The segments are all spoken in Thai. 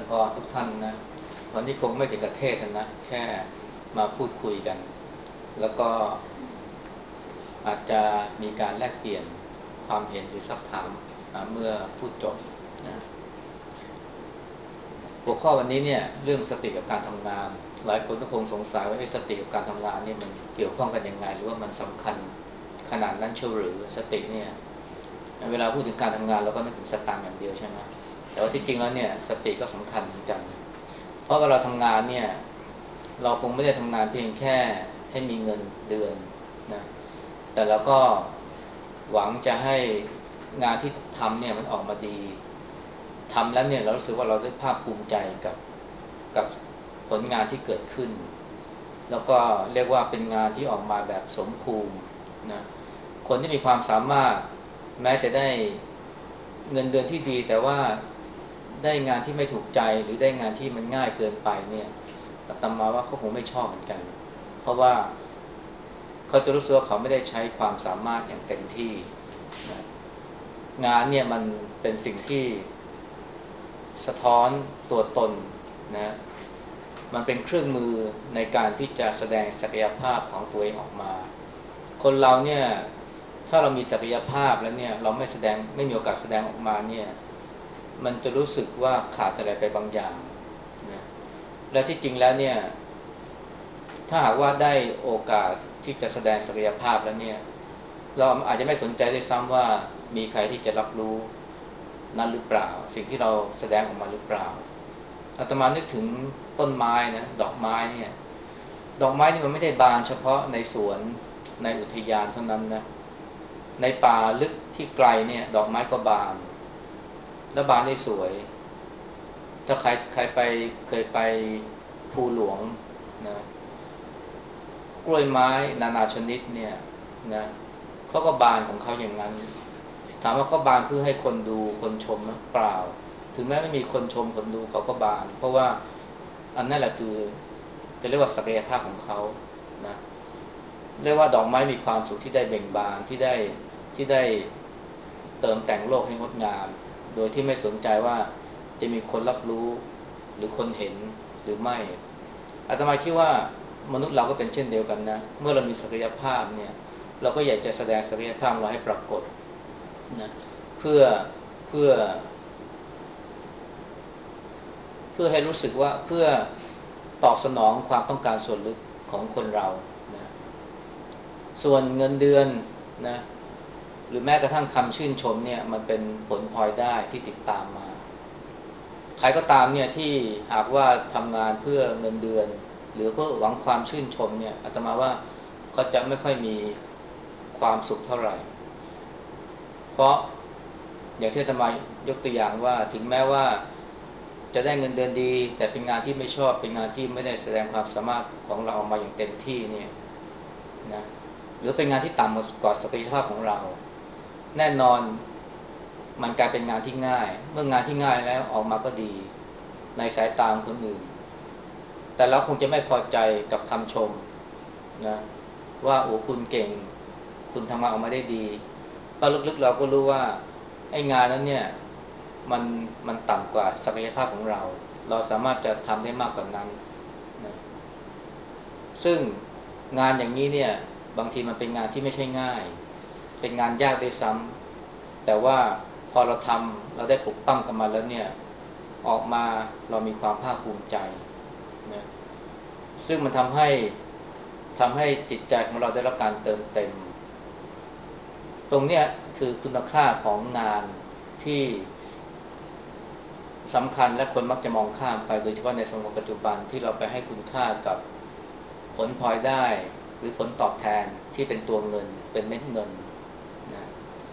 ญพรทุกท่านนะวันนี้คงไม่ถึงกับเทศน์นะแค่มาพูดคุยกันแล้วก็อาจจะมีการแลกเปลี่ยนความเห็นหรือซักถามเมื่อพูดจบนะหัวข้อวันนี้เนี่ยเรื่องสติกับการทำงานหลายคนก็คงสงสัยว่าสติกับการทำงานนี่มันเกี่ยวข้องกันยังไงหรือว่ามันสำคัญขนาดนั้นเชียวหรือสติเนี่ยเวลาพูดถึงการทำงานเราก็นึกถึงสตางค์อย่างเดียวใช่ไหมแต่ว่าที่จริงแล้วเนี่ยสติก็สำคัญเหมือนกันเพราะเวลาทำงานเนี่ยเราคงไม่ได้ทำงานเพียงแค่ให้มีเงินเดือนนะแต่เราก็หวังจะให้งานที่ทำเนี่ยมันออกมาดีทำแล้วเนี่ยเรารู้สึกว่าเราได้ภาคภูมิใจกับผลงานที่เกิดขึ้นแล้วก็เรียกว่าเป็นงานที่ออกมาแบบสมบูรณ์นะคนที่มีความสามารถแม้จะได้เงินเดือนที่ดีแต่ว่าได้งานที่ไม่ถูกใจหรือได้งานที่มันง่ายเกินไปเนี่ยอาตมาว่าเขาคงไม่ชอบเหมือนกันเพราะว่าเขาจะรู้สึกว่าเขาไม่ได้ใช้ความสามารถอย่างเต็มที่นะงานเนี่ยมันเป็นสิ่งที่สะท้อนตัวตนนะมันเป็นเครื่องมือในการที่จะแสดงศักยภาพของตัวเองออกมาคนเราเนี่ยถ้าเรามีศักยภาพแล้วเนี่ยเราไม่มีโอกาสแสดงออกมาเนี่ยมันจะรู้สึกว่าขาดอะไรไปบางอย่างนะและที่จริงแล้วเนี่ยถ้าหากว่าได้โอกาสที่จะแสดงศักยภาพแล้วเนี่ยเราอาจจะไม่สนใจด้วยซ้ำว่ามีใครที่จะรับรู้นั้นหรือเปล่าสิ่งที่เราแสดงออกมาหรือเปล่าอาตมานึกถึงต้นไม้นะดอกไม้เนี่ยดอกไม้นี่มันไม่ได้บานเฉพาะในสวนในอุทยานเท่านั้นนะในป่าลึกที่ไกลเนี่ยดอกไม้ก็บานและบานได้สวยถ้าใครเคยไปภูหลวงนะกล้วยไม้นานาชนิดเนี่ยนะเขาก็บานของเขาอย่างนั้นถามว่าเขาบานเพื่อให้คนดูคนชมหรือเปล่าถึงแม้ไม่มีคนชมคนดูเขาก็บานเพราะว่าอันนั่นแหละคือจะเรียกว่าศักยภาพของเขานะเรียกว่าดอกไม้มีความสุขที่ได้เบ่งบานที่ได้เติมแต่งโลกให้งดงามโดยที่ไม่สนใจว่าจะมีคนรับรู้หรือคนเห็นหรือไม่อาตมาคิดว่ามนุษย์เราก็เป็นเช่นเดียวกันนะเมื่อเรามีศักยภาพเนี่ยเราก็อยากจะแสดงศักยภาพเราให้ปรากฏนะเพื่อเพื่อเพื่อให้รู้สึกว่าเพื่อตอบสนองความต้องการส่วนลึกของคนเรานะส่วนเงินเดือนนะหรือแม้กระทั่งคำชื่นชมเนี่ยมันเป็นผลพลอยได้ที่ติดตามมาใครก็ตามเนี่ยที่หากว่าทำงานเพื่อเงินเดือนหรือเพื่อหวังความชื่นชมเนี่ยอาตมาว่าก็จะไม่ค่อยมีความสุขเท่าไหร่เพราะอย่างที่อาตมายกตัวอย่างว่าถึงแม้ว่าจะได้เงินเดือนดีแต่เป็นงานที่ไม่ชอบเป็นงานที่ไม่ได้แสดงความสามารถของเราออกมาอย่างเต็มที่เนี่ยนะหรือเป็นงานที่ต่ำกว่าศักยภาพของเราแน่นอนมันกลายเป็นงานที่ง่ายเมื่องานที่ง่ายแล้วออกมาก็ดีในสายตาของคนอื่นแต่เราคงจะไม่พอใจกับคำชมนะว่าโอ้คุณเก่งคุณทำงานออกมาได้ดีเพราะลึกๆเราก็รู้ว่าไอ้งานนั้นเนี่ยมันมันต่ำกว่าศักยภาพของเราเราสามารถจะทำได้มากกว่านั้นนะซึ่งงานอย่างนี้เนี่ยบางทีมันเป็นงานที่ไม่ใช่ง่ายเป็นงานยากด้วยซ้ำแต่ว่าพอเราทำเราได้ปลุกปั้มกันมาแล้วเนี่ยออกมาเรามีความภาคภูมิใจนะซึ่งมันทำให้จิตใจของเราได้รับการเติมเต็มตรงเนี้ยคือคุณค่าของงานที่สำคัญและคนมักจะมองข้ามไปโดยเฉพาะในสังคมปัจจุบันที่เราไปให้คุณค่ากับผลพลอยได้หรือผลตอบแทนที่เป็นตัวเงินเป็นเม็ดเงินนะ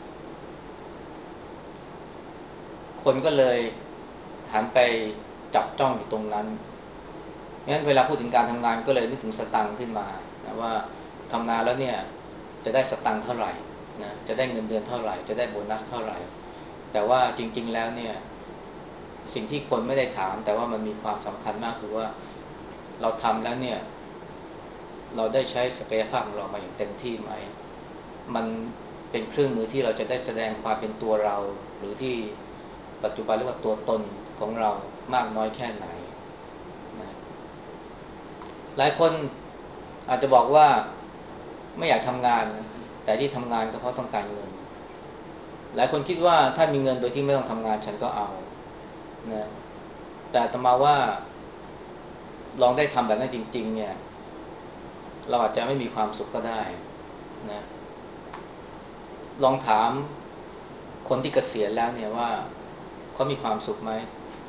คนก็เลยหันไปจับจ้องอยู่ตรงนั้นงั้นเวลาพูดถึงการทำงานก็เลยนึกถึงสตังค์ขึ้นมานะว่าทำงานแล้วเนี่ยจะได้สตังค์เท่าไหร่นะจะได้เงินเดือนเท่าไหร่จะได้โบนัสเท่าไหร่แต่ว่าจริงๆแล้วเนี่ยสิ่งที่คนไม่ได้ถามแต่ว่ามันมีความสำคัญมากคือว่าเราทำแล้วเนี่ยเราได้ใช้ศักยภาพของเรามาอย่างเต็มที่ไหมมันเป็นเครื่องมือที่เราจะได้แสดงความเป็นตัวเราหรือที่ปัจจุบันเรียกว่าตัวตนของเรามากน้อยแค่ไหนนะหลายคนอาจจะบอกว่าไม่อยากทำงานนะแต่ที่ทำงานก็เพราะต้องการเงินหลายคนคิดว่าถ้ามีเงินโดยที่ไม่ต้องทำงานฉันก็เอานะแต่อาตมาว่าลองได้ทำแบบนั้นจริงๆเนี่ยเราอาจจะไม่มีความสุขก็ได้นะลองถามคนที่เกษียณแล้วเนี่ยว่าเขามีความสุขไหม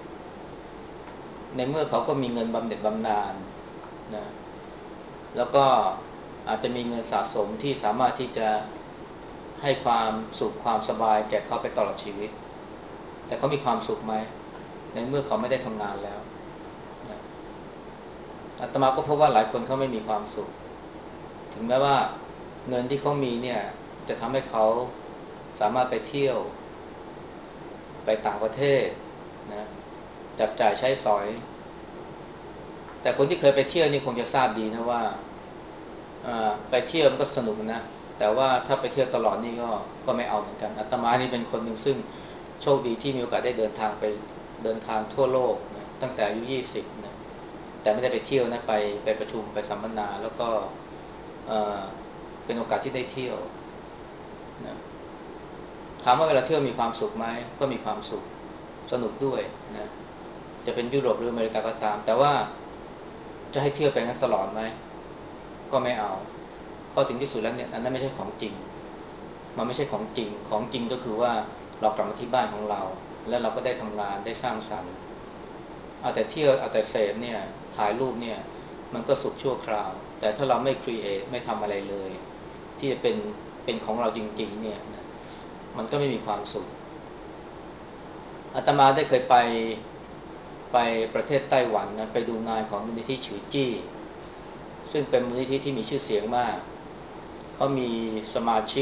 ในเมื่อเขาก็มีเงินบำเหน็จบำนาญนะแล้วก็อาจจะมีเงินสะสมที่สามารถที่จะให้ความสุขความสบายแก่เขาไปตลอดชีวิตแต่เขามีความสุขไหมในเมื่อเขาไม่ได้ทำงานแล้วนะอาตมาก็พบว่าหลายคนเขาไม่มีความสุขถึงแม้ว่าเงินที่เขามีเนี่ยจะทำให้เขาสามารถไปเที่ยวไปต่างประเทศนะจับจ่ายใช้สอยแต่คนที่เคยไปเที่ยวนี่คงจะทราบดีนะว่าไปเที่ยวมันก็สนุกนะแต่ว่าถ้าไปเที่ยวตลอดนี่ก็ไม่เอาเหมือนกันอาตมานี่เป็นคนหนึ่งซึ่งโชคดีที่มีโอกาสได้เดินทางไปเดินทางทั่วโลกนะตั้งแต่อายุ20นะแต่ไม่ได้ไปเที่ยวนะไปประชุมไปสัมมนาแล้วก็เอ่อเป็นโอกาสที่ได้เที่ยวนะถามว่าเวลาเที่ยวมีความสุขไหมก็มีความสุขสนุกด้วยนะจะเป็นยุโรปหรืออเมริกาก็ตามแต่ว่าจะให้เที่ยวไปงั้นตลอดไหมก็ไม่เอาเพราะถึงที่สุดแล้วเนี่ยอันนั้นไม่ใช่ของจริงมันไม่ใช่ของจริงของจริงก็คือว่าเรากลับมาที่บ้านของเราแล้วเราก็ได้ทำงานได้สร้างสรรค์เอาแต่เที่ยวเอาแต่เสพเนี่ยถ่ายรูปเนี่ยมันก็สุขชั่วคราวแต่ถ้าเราไม่ครีเอทไม่ทำอะไรเลยที่จะเป็นของเราจริงๆเนี่ยนะมันก็ไม่มีความสุขอาตมาได้เคยไปประเทศไต้หวันนะไปดูงานของมูลนิธิฉือจี้ซึ่งเป็นมูลนิธิที่มีชื่อเสียงมากเขามีสมาชิก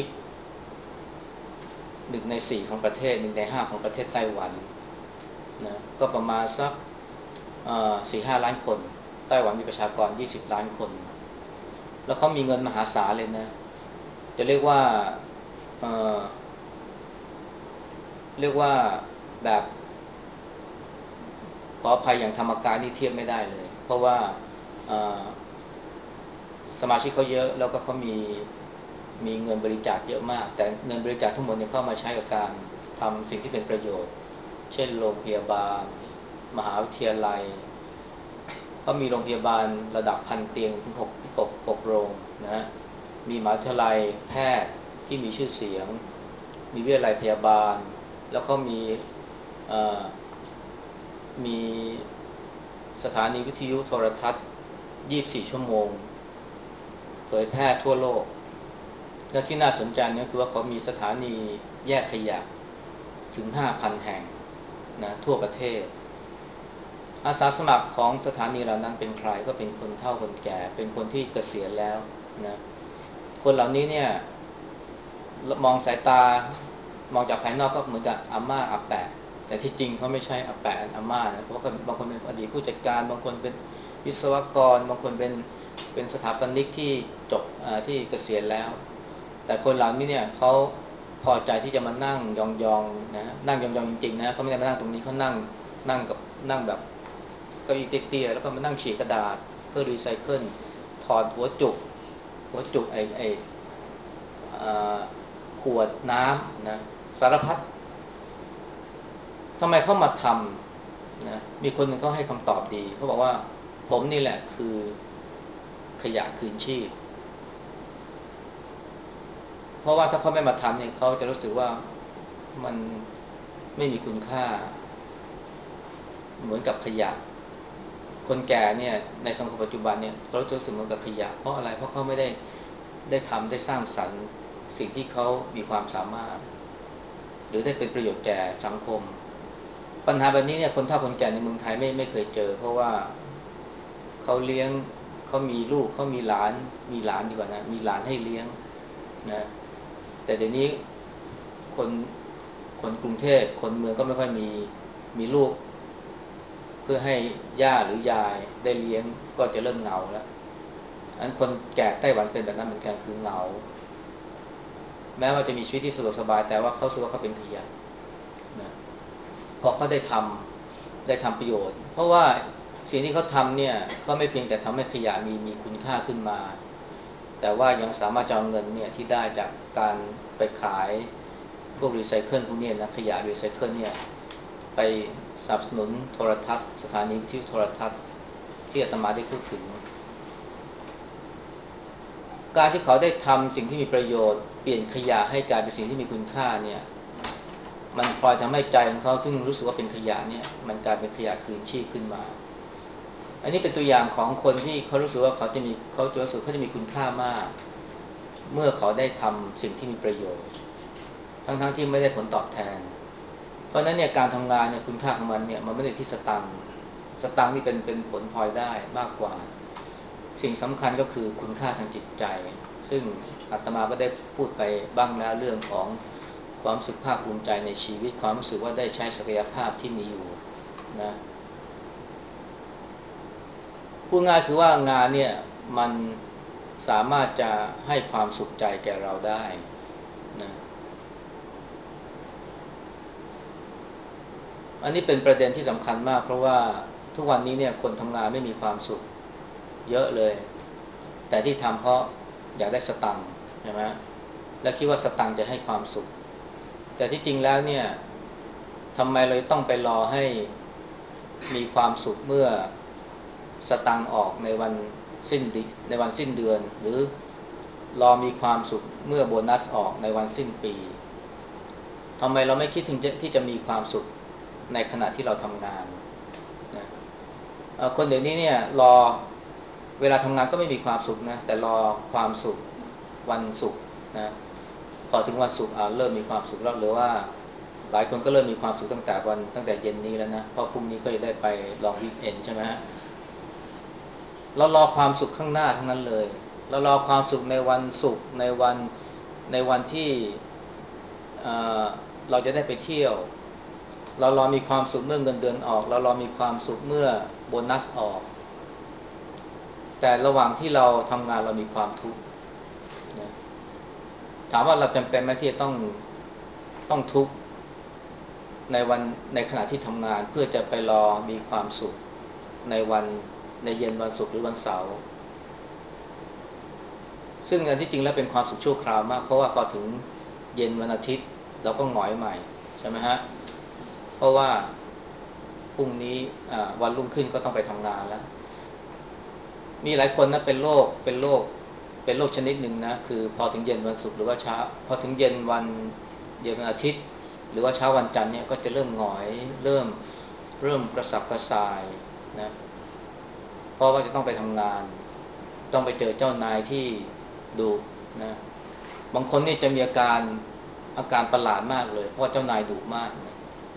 1 ใน 4ของประเทศ1 ใน 5ของประเทศไต้หวันนะก็ประมาณสัก4-5 ล้านคนไต้หวันมีประชากร20 ล้านคนแล้วเขามีเงินมหาศาลเลยนะจะเรียกว่าเอ่อเรียกว่าแบบขออภัยอย่างธรรมกายนี่เทียบไม่ได้เลยเพราะว่าเอ่อสมาชิกเขาเยอะแล้วก็เขามีเงินบริจาคเยอะมากแต่เงินบริจาคทั้งหมดเนี่ยเข้ามาใช้กับการทำสิ่งที่เป็นประโยชน์เช่นโรงพยาบาลมหาวิทยาลัยเขามีโรงพยาบาลระดับ1,000 เตียงถึง6 โรงนะมีมหาวิทยาลัยแพทย์ที่มีชื่อเสียงมีวิทยาลัยพยาบาลแล้วก็เอ่อมีสถานีวิทยุโทรทัศน์24 ชั่วโมงเผยแพร่ทั่วโลกและที่น่าสนใจเนี่ยคือว่าเขามีสถานีแยกขยะถึง 5,000 แห่งนะทั่วประเทศอาสาสมัครของสถานีเหล่านั้นเป็นใครก็เป็นคนเฒ่าคนแก่เป็นคนที่เกษียณแล้วนะคนเหล่านี้เนี่ยมองสายตามองจากภายนอกก็เหมือนกับอาม่าอาแปะแต่ที่จริงเขาไม่ใช่อาแปะอาม่านะเพราะว่าบางคนเป็นอดีตผู้จัดการบางคนเป็นวิศวกรบางคนเป็นสถาปนิกที่จบที่เกษียณแล้วแต่คนเหล่านี้เนี่ยเขาพอใจที่จะมานั่งยองๆนะนั่งยองๆจริงๆนะเขาไม่ได้มานั่งตรงนี้เขานั่งกับนั่งแบบเก้าอี้เตี้ยๆแล้วก็มานั่งฉีกกระดาษเพื่อรีไซเคิลถอดหัวจุกไอขวดน้ำนะสารพัดทำไมเขามาทำนะมีคนหนึ่งเขาให้คำตอบดีเขาบอกว่าผมนี่แหละคือขยะคืนชีพเพราะว่าถ้าเขาไม่มาทำเนี่ยเขาจะรู้สึกว่ามันไม่มีคุณค่าเหมือนกับขยะคนแก่เนี่ยในสังคมปัจจุบันเนี่ยเขาจะรู้สึกเหมือนกับขยะเพราะอะไรเพราะเขาไม่ได้ทำได้สร้างสรรค์สิ่งที่เขามีความสามารถหรือได้เป็นประโยชน์แก่สังคม ปัญหาแบบนี้เนี่ยคนเฒ่าคนแก่ในเมืองไทยไม่เคยเจอเพราะว่าเขาเลี้ยงเขามีลูกเขามีหลานดีกว่านะมีหลานให้เลี้ยงนะแต่เดี๋ยวนี้คนคนกรุงเทพคนเมืองก็ไม่ค่อยมีลูกเพื่อให้ย่าหรือยายได้เลี้ยงก็จะเริ่มเหงาแล้วอันคนแก่ไต้หวันเป็นแบบนั้นเหมือนกันคือเหงาแม้ว่าจะมีชีวิตที่สะดวกสบายแต่ว่าเขาสึกว่าเขาเป็นขยะนะเพราะเขาได้ทได้ทำประโยชน์เพราะว่าสิ่งที่เขาทำเนี่ยก็ไม่เพียงแต่ทำให้ขยะมีคุณค่าขึ้นมาแต่ว่ายังสามารถจะเอาเงินเนี่ยที่ได้จากการไปขายพวกรีไซเคิลพวกนี้นะขยะรีไซเคิลเนี่ยไปสนับสนุนโทรทัศน์สถานีวิทยุโทรทัศน์ที่อาตมาได้พูดถึงการที่เขาได้ทำสิ่งที่มีประโยชน์เปลี่ยนขยะให้กลายเป็นสิ่งที่มีคุณค่าเนี่ยมันพลอยทำให้ใจของเขาซึ่งรู้สึกว่าเป็นขยะเนี่ยมันกลายเป็นขยะคืนชีพขึ้นมาอันนี้เป็นตัวอย่างของคนที่เขารู้สึกว่าเขาจะรู้สึกเขาจะมีคุณค่ามากเมื่อเขาได้ทำสิ่งที่มีประโยชน์ทั้งที่ไม่ได้ผลตอบแทนเพราะฉะนั้นเนี่ยการทำงานเนี่ยคุณค่าของมันเนี่ยมันไม่ได้ที่สตังค์นี่เป็นผลพลอยได้มากกว่าสิ่งสำคัญก็คือคุณค่าทางจิตใจซึ่งอาตมาก็ได้พูดไปบ้างแล้วเรื่องของความรู้สึกภาคภูมิใจในชีวิตความรู้สึกว่าได้ใช้ศักยภาพที่มีอยู่นะพูดง่ายคือว่างานเนี่ยมันสามารถจะให้ความสุขใจแก่เราได้นะอันนี้เป็นประเด็นที่สำคัญมากเพราะว่าทุกวันนี้เนี่ยคนทำงานไม่มีความสุขเยอะเลยแต่ที่ทำเพราะอยากได้สตังค์ใช่ไหมและคิดว่าสตังค์จะให้ความสุขแต่ที่จริงแล้วเนี่ยทำไมเราต้องไปรอให้มีความสุขเมื่อสตังค์ออกในวันสิ้นเดือนหรือรอมีความสุขเมื่อโบนัสออกในวันสิ้นปีทำไมเราไม่คิดถึงที่จะมีความสุขในขณะที่เราทำงานนะคนเดี๋ยวนี้เนี่ยรอเวลาทำงานก็ไม่มีความสุขนะแต่รอความสุขวันศุกร์นะพอถึงวันศุกร์เริ่มมีความสุขแล้วหรือว่าหลายคนก็เริ่มมีความสุขตั้งแต่เย็นนี้แล้วนะเพราะพรุ่งนี้ก็จะได้ไปลองวีคเอนด์ใช่ไหมฮะเรารอความสุขข้างหน้าทั้งนั้นเลยเรารอความสุขในวันศุกร์ในวันที่เอ่อเราจะได้ไปเที่ยวเรารอมีความสุขเมื่อเงินเดือนออกเรารอมีความสุขเมื่อโบนัสออกแต่ระหว่างที่เราทำงานเรามีความทุกข์นะถามว่าเราจำเป็นไหมที่จะต้องทุกข์ในขณะที่ทำงานเพื่อจะไปรอมีความสุขในวันในเย็นวันศุกร์หรือวันเสาร์ซึ่งอันที่จริงแล้วเป็นความสุขชั่วคราวมากเพราะว่าพอถึงเย็นวันอาทิตย์เราก็หงอยใหม่ใช่ไหมฮะเพราะว่าพรุ่งนี้วันรุ่งขึ้นก็ต้องไปทำงานแล้วมีหลายคนนะเป็นโรคชนิดหนึ่งนะคือพอถึงเย็นวันศุกร์หรือว่าเช้าพอถึงเย็นวันอาทิตย์หรือว่าเช้าวันจันทร์เนี่ยก็จะเริ่มหงอยเริ่มกระสับกระส่ายนะเพราะว่าจะต้องไปทำงานต้องไปเจอเจ้านายที่ดุนะบางคนนี่จะมีอาการประหลาดมากเลยเพราะว่าเจ้านายดุมากนะ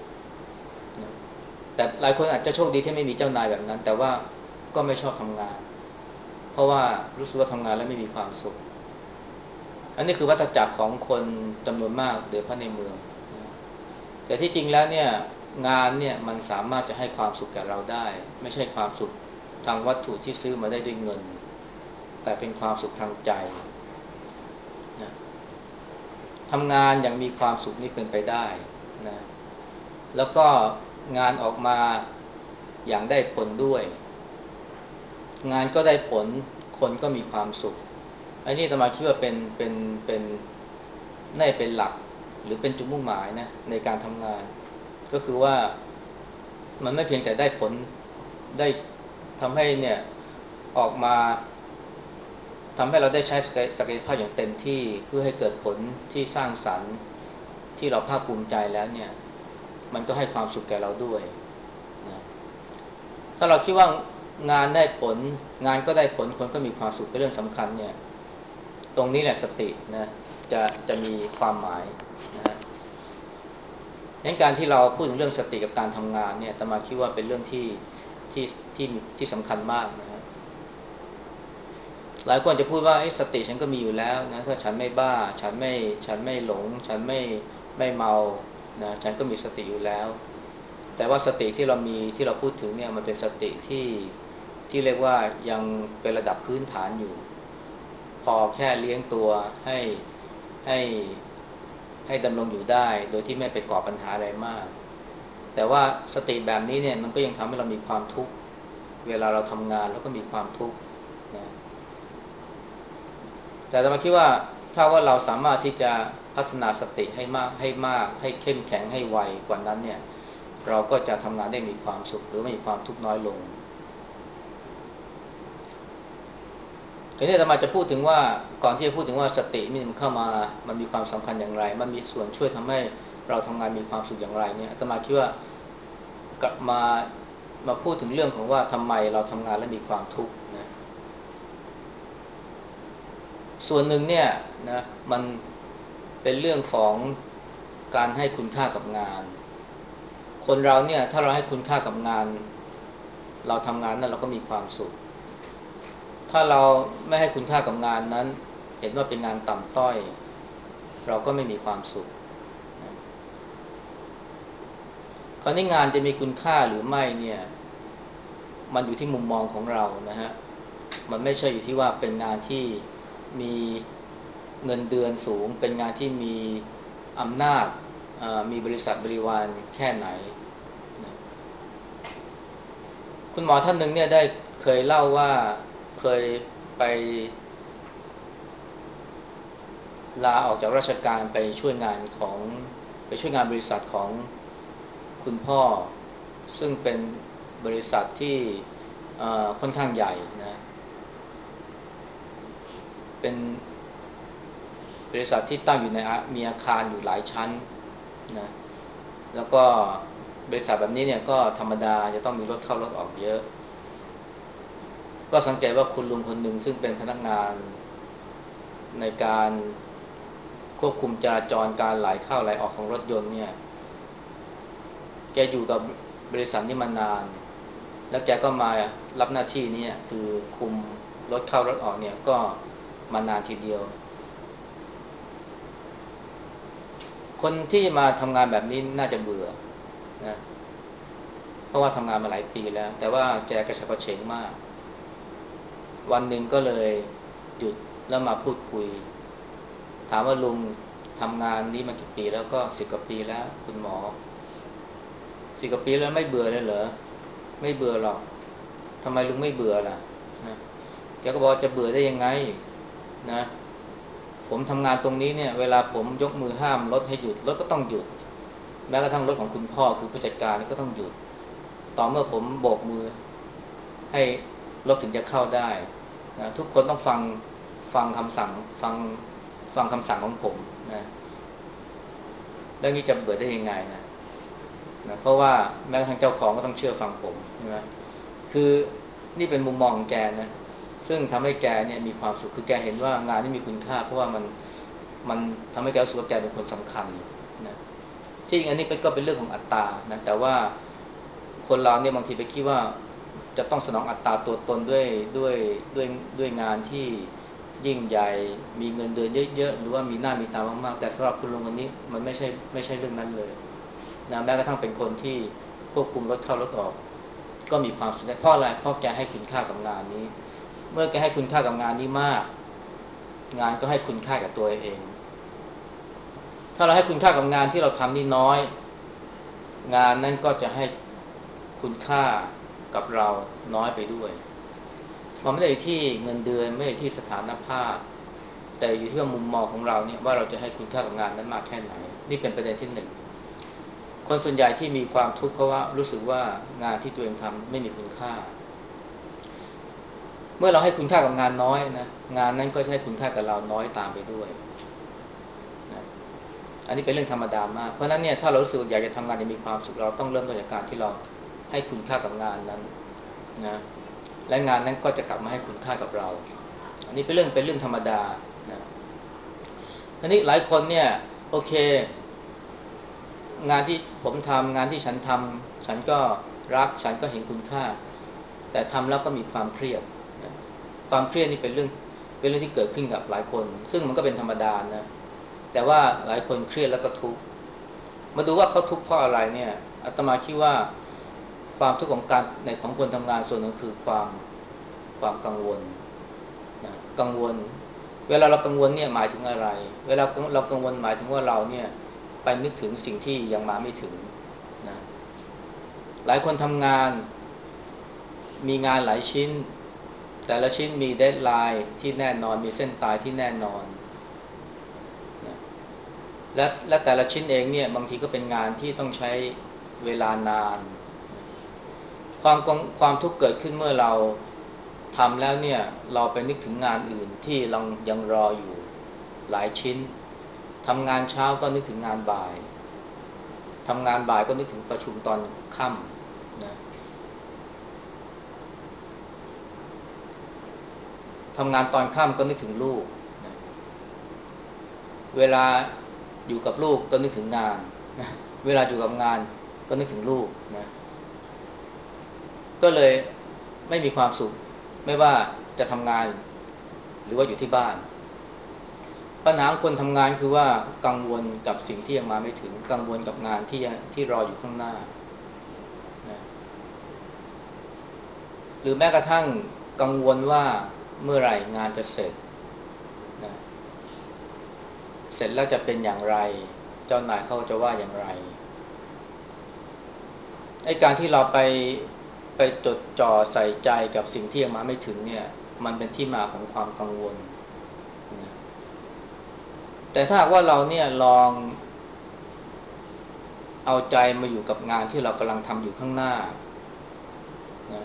แต่หลายคนอาจจะโชคดีที่ไม่มีเจ้านายแบบนั้นแต่ว่าก็ไม่ชอบทำงานเพราะว่ารู้สึกว่าทำงานแล้วไม่มีความสุขอันนี้คือวัฏจักรของคนจำนวนมากโดยเฉพาะในเมืองแต่ที่จริงแล้วเนี่ยงานเนี่ยมันสามารถจะให้ความสุขแก่เราได้ไม่ใช่ความสุขทางวัตถุที่ซื้อมาได้ด้วยเงินแต่เป็นความสุขทางใจนะทำงานอย่างมีความสุขนี่เป็นไปได้นะแล้วก็งานออกมาอย่างได้ผลด้วยงานก็ได้ผลคนก็มีความสุขอันนี้อาตมาคิดว่าเป็นน่าจะเป็นหลักหรือเป็นจุดมุ่งหมายนะในการทำงานก็คือว่ามันไม่เพียงแต่ได้ผลได้ทำให้เนี่ยออกมาทำให้เราได้ใช้ศักยภาพอย่างเต็มที่เพื่อให้เกิดผลที่สร้างสรรค์ที่เราภาคภูมิใจแล้วเนี่ยมันก็ให้ความสุขแก่เราด้วยนะถ้าเราคิดว่างานได้ผลงานก็ได้ผลคนก็มีความสุขเป็นเรื่องสำคัญเนี่ยตรงนี้แหละสตินะจะมีความหมายนะฮะงั้นการที่เราพูดถึงเรื่องสติกับการทำงานเนี่ยอาตมาคิดว่าเป็นเรื่องที่ที่ที่สำคัญมากนะฮะหลายคนจะพูดว่าสติฉันก็มีอยู่แล้วนะถ้าฉันไม่บ้าฉันไม่หลงฉันไม่เมานะฉันก็มีสติอยู่แล้วแต่ว่าสติที่เรามีที่เราพูดถึงเนี่ยมันเป็นสติที่เรียกว่ายังเป็นระดับพื้นฐานอยู่พอแค่เลี้ยงตัวให้ให้ดำรงอยู่ได้โดยที่ไม่ไปก่อปัญหาอะไรมากแต่ว่าสติแบบนี้เนี่ยมันก็ยังทำให้เรามีความทุกข์เวลาเราทำงานแล้วก็มีความทุกข์นะแต่เรามาคิดว่าถ้าว่าเราสามารถที่จะพัฒนาสติให้มากให้เข้มแข็งให้ไวกว่านั้นเนี่ยเราก็จะทำงานได้มีความสุขหรือมีความทุกข์น้อยลงทีนี้อาตมาจะพูดถึงว่าก่อนที่จะพูดถึงว่าสตินี่มันเข้ามามันมีความสำคัญอย่างไรมันมีส่วนช่วยทำให้เราทำงานมีความสุขอย่างไรเนี่ยอาตมาคิดว่ากลับมาพูดถึงเรื่องของว่าทำไมเราทำงานแล้วมีความทุกข์นะส่วนหนึ่งเนี่ยนะมันเป็นเรื่องของการให้คุณค่ากับงานคนเราเนี่ยถ้าเราให้คุณค่ากับงานเราทำงานนั้นเราก็มีความสุขถ้าเราไม่ให้คุณค่ากับงานนั้นเห็นว่าเป็นงานต่ำต้อยเราก็ไม่มีความสุขคราวนี้งานจะมีคุณค่าหรือไม่เนี่ยมันอยู่ที่มุมมองของเรานะฮะมันไม่ใช่อยู่ที่ว่าเป็นงานที่มีเงินเดือนสูงเป็นงานที่มีอำนาจมีบริษัทบริวารแค่ไหนนะคุณหมอท่านหนึ่งเนี่ยได้เคยเล่าว่าเคยไปลาออกจากราชการไปช่วยงานบริษัทของคุณพ่อซึ่งเป็นบริษัทที่ค่อนข้างใหญ่นะเป็นบริษัทที่ตั้งอยู่ในมีอาคารอยู่หลายชั้นนะแล้วก็บริษัทแบบนี้เนี่ยก็ธรรมดาจะต้องมีรถเข้ารถออกเยอะก็สังเกตว่าคุณลุงคนหนึ่งซึ่งเป็นพนักงานในการควบคุมจราจรการไหลเข้าไหลออกของรถยนต์เนี่ยแกอยู่กับบริษัทนี้มานานแล้วแกก็มารับหน้าที่นี้คือคุมรถเข้ารถออกเนี่ยก็มานานทีเดียวคนที่มาทำงานแบบนี้น่าจะเบื่อนะเพราะว่าทำงานมาหลายปีแล้วแต่ว่าแกกระฉับกระเฉงมากวันหนึ่งก็เลยหยุดแล้วมาพูดคุยถามว่าลุงทำงานนี้มากี่ปีแล้วก็10 กว่าปีแล้วคุณหมอ10 กว่าปีแล้วไม่เบื่อเลยเหรอไม่เบื่อหรอกทำไมลุงไม่เบื่อล่ะนะแกก็บอกจะเบื่อได้ยังไงนะผมทำงานตรงนี้เนี่ยเวลาผมยกมือห้ามรถให้หยุดรถก็ต้องหยุดแม้กระทั่งรถของคุณพ่อคือผู้จัดการก็ต้องหยุดต่อเมื่อผมโบกมือให้รถถึงจะเข้าได้นะทุกคนต้องฟังคำสั่งฟังคำสั่งของผมนะแล้วนี่จะเบื่อได้ยังไงนะเพราะว่าแม้กระทั่งเจ้าของก็ต้องเชื่อฟังผมใช่ไหมคือนี่เป็นมุมมองของแกนะซึ่งทำให้แกเนี่ยมีความสุขคือแกเห็นว่างานนี้มีคุณค่าเพราะว่ามันทำให้แกรู้สึกว่าแกเป็นคนสำคัญนะที่จริงอันนี้ก็เป็นเรื่องของอัตตานะแต่ว่าคนเราเนี่ยบางทีไปคิดว่าจะต้องสนองอัตตาตัวตนด้วยด้วยด้วยงานที่ยิ่งใหญ่มีเงินเดือนเยอะๆหรือว่ามีหน้ามีตามากๆแต่สำหรับคุณลุงคนนี้มันไม่ใช่เรื่องนั้นเลยนะแม้กระทั่งเป็นคนที่ควบคุมรถเข้ารถออกก็มีความสุขได้เพราะอะไรเพราะแกให้คุณค่ากับงานนี้เมื่อแกให้คุณค่ากับงานนี้มากงานก็ให้คุณค่ากับตัวเองถ้าเราให้คุณค่ากับงานที่เราทำนี่น้อยงานนั้นก็จะให้คุณค่ากับเราน้อยไปด้วยมันไม่ได้อยู่ที่เงินเดือนไม่ได้ที่สถานภาพแต่อยู่ที่ว่ามุมมองของเราเนี่ยว่าเราจะให้คุณค่ากับงานนั้นมากแค่ไหนนี่เป็นประเด็นที่หนึ่งคนส่วนใหญ่ที่มีความทุกข์เพราะว่ารู้สึกว่างานที่ตัวเองทำไม่มีคุณค่าเมื่อเราให้คุณค่ากับงานน้อยนะงานนั้นก็จะให้คุณค่ากับเราน้อยตามไปด้วยนะอันนี้เป็นเรื่องธรรมดามากเพราะนั้นเนี่ยถ้าเรารู้สึกอยากจะทำงานอย่างมีความสุขเราต้องเริ่มต้นจากการที่เราให้คุณค่ากับงานนั้นนะและงานนั้นก็จะกลับมาให้คุณค่ากับเราอันนี้เป็นเรื่องธรรมดานะอันนี้หลายคนเนี่ยโอเคงานที่ผมทำงานที่ฉันทำฉันก็รักฉันก็เห็นคุณค่าแต่ทำแล้วก็มีความเครียดนะความเครียดนี่เป็นเรื่องที่เกิดขึ้นกับหลายคนซึ่งมันก็เป็นธรรมดานะแต่ว่าหลายคนเครียดแล้วก็ทุกข์มาดูว่าเขาทุกข์เพราะอะไรเนี่ยอาตมาคิดว่าความทุกข์ของการในของคนทำงานส่วนหนึ่งคือความกังวลนะกังวลเวลาเรากังวลเนี่ยหมายถึงอะไรเวลาเรากังวลหมายถึงว่าเราเนี่ยไปนึกถึงสิ่งที่ยังมาไม่ถึงนะหลายคนทำงานมีงานหลายชิ้นแต่ละชิ้นมีเดดไลน์ที่แน่นอนมีเส้นตายที่แน่นอนนะและแต่ละชิ้นเองเนี่ยบางทีก็เป็นงานที่ต้องใช้เวลานานความทุกข์เกิดขึ้นเมื่อเราทำแล้วเนี่ยเราไปนึกถึงงานอื่นที่เรายังรออยู่หลายชิ้นทำงานเช้าก็นึกถึงงานบ่ายทำงานบ่ายก็นึกถึงประชุมตอนค่ำนะทำงานตอนค่ำก็นึกถึงลูกนะเวลาอยู่กับลูกก็นึกถึงงานนะเวลาอยู่กับงานก็นึกถึงลูกนะก็เลยไม่มีความสุขไม่ว่าจะทำงานหรือว่าอยู่ที่บ้านปัญหาของคนทำงานคือว่ากังวลกับสิ่งที่ยังมาไม่ถึงกังวลกับงานที่รออยู่ข้างหน้านะหรือแม้กระทั่งกังวลว่าเมื่อไหร่งานจะเสร็จนะเสร็จแล้วจะเป็นอย่างไรเจ้านายเขาจะว่าอย่างไรไอ้การที่เราไปจดจ่อใส่ใจกับสิ่งที่ยังมาไม่ถึงเนี่ยมันเป็นที่มาของความกังวลนะแต่ถ้าหากว่าเราเนี่ยลองเอาใจมาอยู่กับงานที่เรากำลังทำอยู่ข้างหน้านะ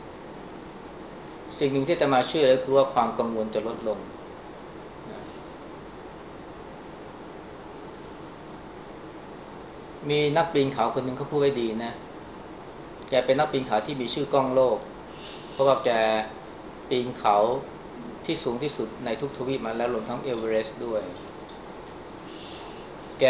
สิ่งหนึ่งที่จะมาช่วยก็คือว่าความกังวลจะลดลงนะมีนักปีนเขาคนหนึ่งเขาพูดไว้ดีนะแกเป็นนักปีนเขาที่มีชื่อก้องโลกเพราะว่าแกปีนเขาที่สูงที่สุดในทุกทวีปมาแล้วรวมทั้งเอเวอเรสต์ด้วยแก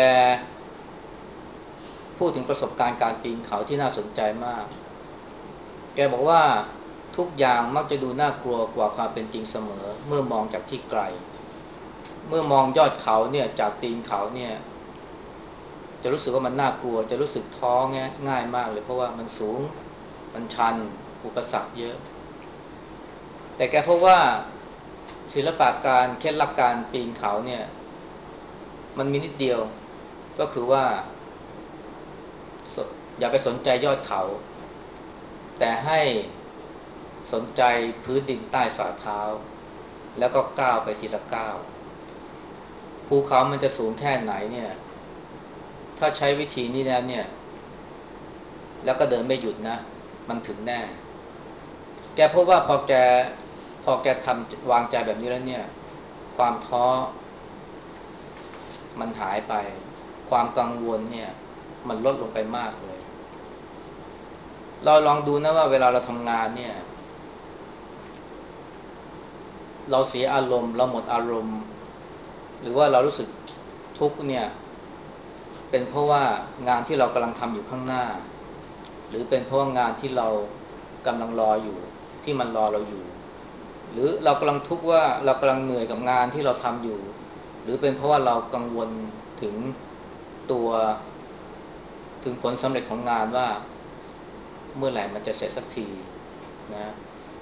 พูดถึงประสบการณ์การปีนเขาที่น่าสนใจมากแกบอกว่าทุกอย่างมักจะดูน่ากลัวกว่าความเป็นจริงเสมอเมื่อมองจากที่ไกลเมื่อมองยอดเขาเนี่ยจากตีนเขาเนี่ยจะรู้สึกว่ามันน่ากลัวจะรู้สึกท้อง่ายมากเลยเพราะว่ามันสูงมันชันอุปสรรคเยอะแต่แกพบว่าศิลปะการเคล็ดลับการปีนเขาเนี่ยมันมีนิดเดียวก็คือว่าอย่าไปสนใจยอดเขาแต่ให้สนใจพื้นดินใต้ฝ่าเท้าแล้วก็ก้าวไปทีละก้าวภูเขามันจะสูงแค่ไหนเนี่ยถ้าใช้วิธีนี้แล้วเนี่ยแล้วก็เดินไม่หยุดนะมันถึงแน่แกพบว่าพอแกทำวางใจแบบนี้แล้วเนี่ยความท้อมันหายไปความกังวลเนี่ยมันลดลงไปมากเลยเราลองดูนะว่าเวลาเราทำงานเนี่ยเราเสียอารมณ์เราหมดอารมณ์หรือว่าเรารู้สึกทุกข์เนี่ยเป็นเพราะว่างานที่เรากำลังทำอยู่ข้างหน้าหรือเป็นเพราะว่างานที่เรากำลังรออยู่ที่มันรอเราอยู่หรือเรากำลังทุกข์ว่าเรากำลังเหนื่อยกับงานที่เราทำอยู่หรือเป็นเพราะว่าเรากังวลถึงตัวถึงผลสำเร็จของงานว่าเมื่อไหร่มันจะเสร็จสักทีนะ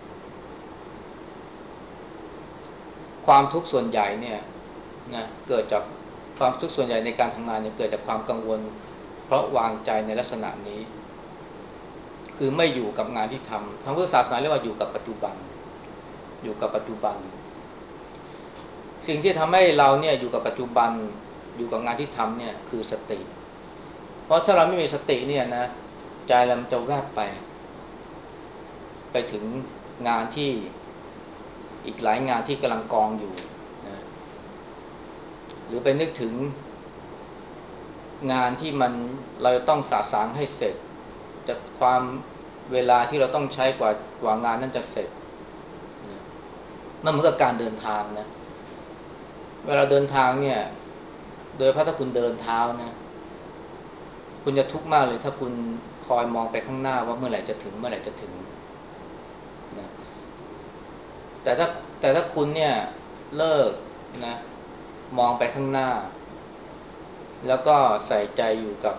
ความทุกข์ส่วนใหญ่เนี่ยนะเกิดจากความทุกข์ส่วนใหญ่ในการทำงานเนี่ยเกิดจากความกังวลเพราะวางใจในลักษณะนี้คือไม่อยู่กับงานที่ทำทางพุทธศาสนาเรียกว่าอยู่กับปัจจุบันอยู่กับปัจจุบันสิ่งที่ทำให้เราเนี่ยอยู่กับปัจจุบันอยู่กับงานที่ทำเนี่ยคือสติเพราะถ้าเราไม่มีสติเนี่ยนะใจเรามันจะแวบไปถึงงานที่อีกหลายงานที่กำลังกองอยู่นะหรือไปนึกถึงงานที่เราต้องสะสางให้เสร็จจะความเวลาที่เราต้องใช้กว่างานนั้นจะเสร็จนะมันเหมือนกับการเดินทางนะเวลาเดินทางเนี่ยโดยเพราะถ้าคุณเดินเท้านะคุณจะทุกข์มากเลยถ้าคุณคอยมองไปข้างหน้าว่าเมื่อไหร่จะถึงเมื่อไหร่จะถึงนะแต่ถ้าแต่ถ้าคุณเนี่ยเลิกนะมองไปข้างหน้าแล้วก็ใส่ใจอยู่กับ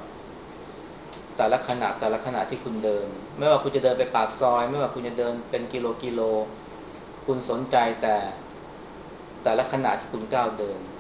แต่ละขณะที่คุณเดินไม่ว่าคุณจะเดินไปปากซอยไม่ว่าคุณจะเดินเป็นกิโลคุณสนใจแต่ละขณะที่คุณก้าวเดิน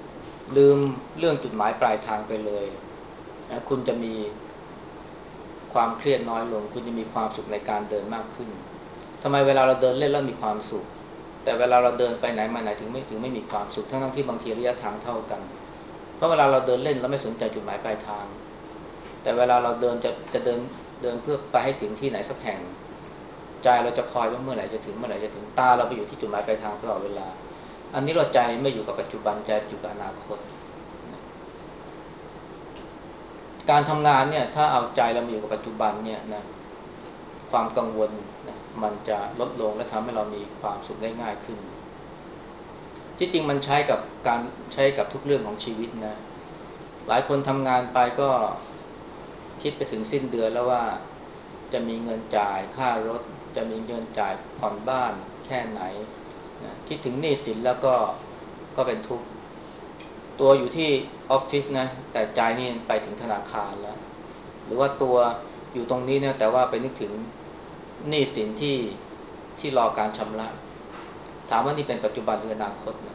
ลืมเรื่องจุดหมายปลายทางไปเลยนะคุณจะมีความเครียดน้อยลงคุณจะมีความสุขในการเดินมากขึ้นทำไมเวลาเราเดินเล่นแล้วมีความสุขแต่เวลาเราเดินไปไหนมาไหนถึงไม่มีความสุขทั้งที่บางทีระยะทางเท่ากันเพราะเวลาเราเดินเล่นเราไม่สนใจจุดหมายปลายทางแต่เวลาเราเดินจะเดินเพื่อไปให้ถึงที่ไหนสักแห่งใจเราจะคอยว่าเมื่อไหร่จะถึงเมื่อไหร่จะถึงตาเราไปอยู่ที่จุดหมายปลายทางตลอดเวลาอันนี้เราใจไม่อยู่กับปัจจุบันใจอยู่กับอนาคตการทำงานเนี่ยถ้าเอาใจเรามาอยู่กับปัจจุบันเนี่ยนะความกังวลนะมันจะลดลงและทำให้เรามีความสุขได้ง่ายขึ้นที่จริงมันใช้กับทุกเรื่องของชีวิตนะหลายคนทำงานไปก็คิดไปถึงสิ้นเดือนแล้วว่าจะมีเงินจ่ายค่ารถจะมีเงินจ่ายผ่อนบ้านแค่ไหนนะคิดถึงหนี้สินแล้วก็เป็นทุกข์ตัวอยู่ที่ออฟฟิศนะแต่ใจนี่ไปถึงธนาคารแล้วหรือว่าตัวอยู่ตรงนี้นะแต่ว่าไปนึกถึงหนี้สินที่รอการชำระถามว่านี่เป็นปัจจุบันหรืออนาคตนะ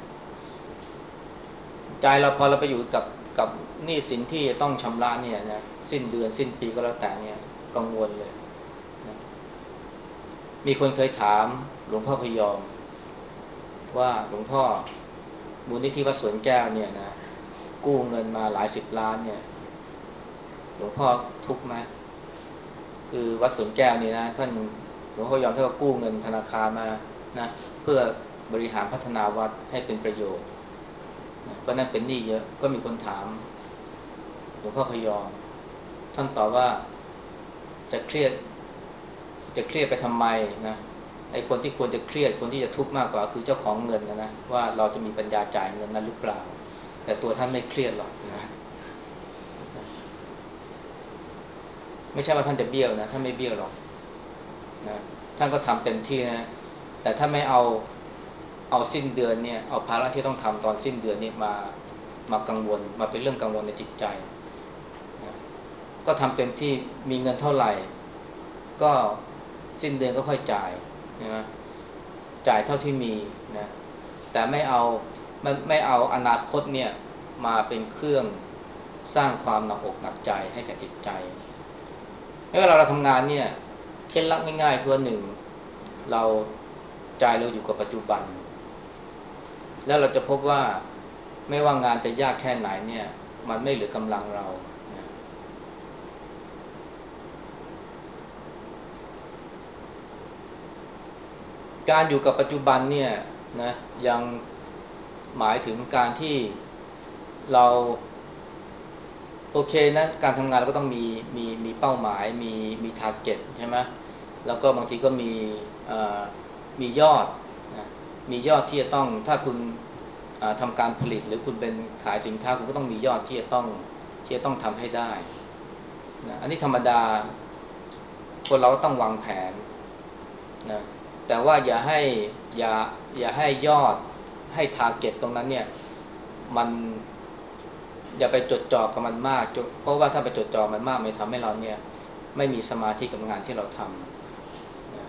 ใจเราพอเราไปอยู่กับหนี้สินที่ต้องชำระเนี่ยนะสิ้นเดือนสิ้นปีก็แล้วแต่เนี่ยกังวลเลยนะมีคนเคยถามหลวงพ่อพยอมว่าหลวงพ่อมูลนิธิวัดสวนแก้วเนี่ยนะกู้เงินมาหลายสิบล้านเนี่ยหลวงพ่อทุกข์ไหมคือวัดสวนแก้วนี่นะท่านหลวงพ่อยอมท่านก็กู้เงินธนาคารมานะเพื่อบริหารพัฒนาวัดให้เป็นประโยชน์นะเพราะนั้นเป็นหนี้เยอะก็มีคนถามหลวงพ่อพยอมท่านตอบว่าจะเครียดไปทำไมนะไอ้คนที่ควรจะเครียดคนที่จะทุกข์มากกว่าคือเจ้าของเงินนะว่าเราจะมีปัญญาจ่ายเงินนั้นหรือเปล่าแต่ตัวท่านไม่เครียดหรอกนะไม่ใช่ว่าท่านจะเบี้ยวนะท่านไม่เบี้ยวหรอกนะท่านก็ทำเต็มที่นะแต่ถ้าไม่เอาสิ้นเดือนเนี่ยเอาภาระที่ต้องทำตอนสิ้นเดือนนี่มากังวลมาเป็นเรื่องกังวลในจิตใจนะก็ทำเต็มที่มีเงินเท่าไหร่ก็สิ้นเดือนก็ค่อยจ่ายนะจ่ายเท่าที่มีนะแต่ไม่เอาอนาคตเนี่ยมาเป็นเครื่องสร้างความหนักอกหนักใจให้กับจิตใจเวลาเราทำงานเนี่ยเคล็ดลับง่ายๆคือหนึ่งเราใจเราอยู่กับปัจจุบันแล้วเราจะพบว่าไม่ว่างานจะยากแค่ไหนเนี่ยมันไม่เหลือกำลังเรานะการอยู่กับปัจจุบันเนี่ยนะยังหมายถึงการที่เราโอเคนะการทำงานเราก็ต้องมีเป้าหมายมีทาร์เก็ตใช่ไหมแล้วก็บางทีก็มียอดนะมียอดที่จะต้องถ้าคุณทำการผลิตหรือคุณเป็นขายสินค้าคุณก็ต้องมียอดที่จะต้องทำให้ได้นะอันนี้ธรรมดาคนเราก็ต้องวางแผนนะแต่ว่าอย่าอย่าให้ยอดให้ทาร์เก็ตตรงนั้นเนี่ยมันอย่าไปจดจ่อกับมันมากเพราะว่าถ้าไปจดจ่อมันมากมันทำให้เราเนี่ยไม่มีสมาธิกับงานที่เราทำนะ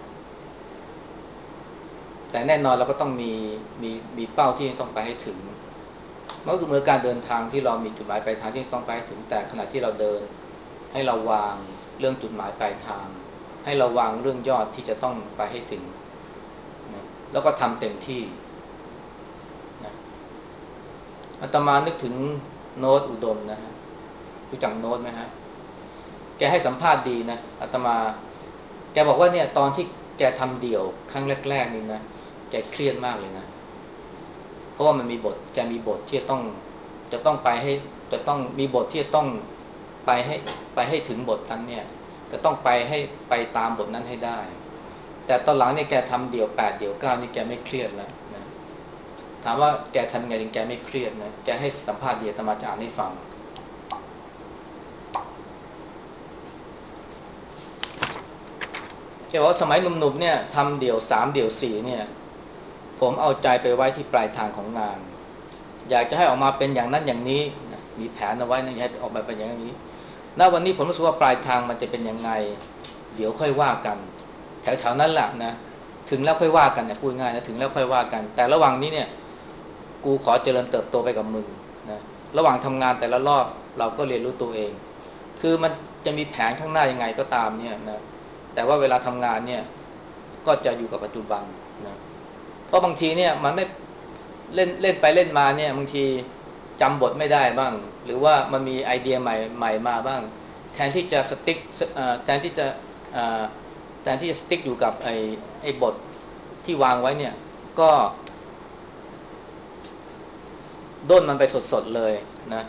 แต่แน่นอนเราก็ต้องมีเป้าที่ต้องไปให้ถึงมันก็คือเหมือนการเดินทางที่เรามีจุดหมายปลายทางที่ต้องไปให้ถึงแต่ขณะที่เราเดินให้เราวางเรื่องจุดหมายปลายทางให้เราวางเรื่องยอดที่จะต้องไปให้ถึงนะแล้วก็ทำเต็มที่นะอาตมานึกถึงโน้ตอุดมนะฮะรู้จักโน้ตไหมฮะแกให้สัมภาษณ์ดีนะอาตมาแกบอกว่าเนี่ยตอนที่แกทำเดี่ยวครั้งแรกๆนี่นะแกเครียดมากเลยนะเพราะว่ามันมีบทแกมีบทที่จะต้องไปให้จะต้องมีบทที่จะต้องไปให้ถึงบทนั้นเนี่ยจะต้องไปตามบทนั้นให้ได้แต่ตอนหลังเนี่ยแกทำเดี่ยว8เดี่ยว9นี่แกไม่เครียดแล้วนะถามว่าแกทำไงถึงแกไม่เครียดนะแกให้สัมภาษณ์เดียวอาตมาจะอ่านให้ฟังแกบอกว่าสมัยหนุ่มๆเนี่ยทำเดี่ยว3เดี่ยว4เนี่ยผมเอาใจไปไว้ที่ปลายทางของงานอยากจะให้ออกมาเป็นอย่างนั้นอย่างนี้นะมีแผนเอาไว้นะอยากให้ออกมาเป็นอย่างนี้ณวันนี้ผมรู้สึกว่าปลายทางมันจะเป็นยังไงเดี๋ยวค่อยว่ากันแถวๆนั้นแหละนะถึงแล้วค่อยว่ากันเนี่ยพูดง่ายนะถึงแล้วค่อยว่ากันแต่ระหว่างนี้เนี่ยกูขอเจริญเติบโตไปกับมึงนะระหว่างทำงานแต่ละรอบเราก็เรียนรู้ตัวเองคือมันจะมีแผนข้างหน้ายังไงก็ตามเนี่ยนะแต่ว่าเวลาทำงานเนี่ยก็จะอยู่กับปัจจุบันนะเพราะบางทีเนี่ยมันไม่เล่นไปเล่นมาเนี่ยบางทีจำบทไม่ได้บ้างหรือว่ามันมีไอเดียใหม่มาบ้างแทนที่จะสติ๊กแทนที่จะเอ่อแทนที่จะสติ๊กอยู่กับไอ้บทที่วางไว้เนี่ยก็ด้นมันไปสดๆเลยนะ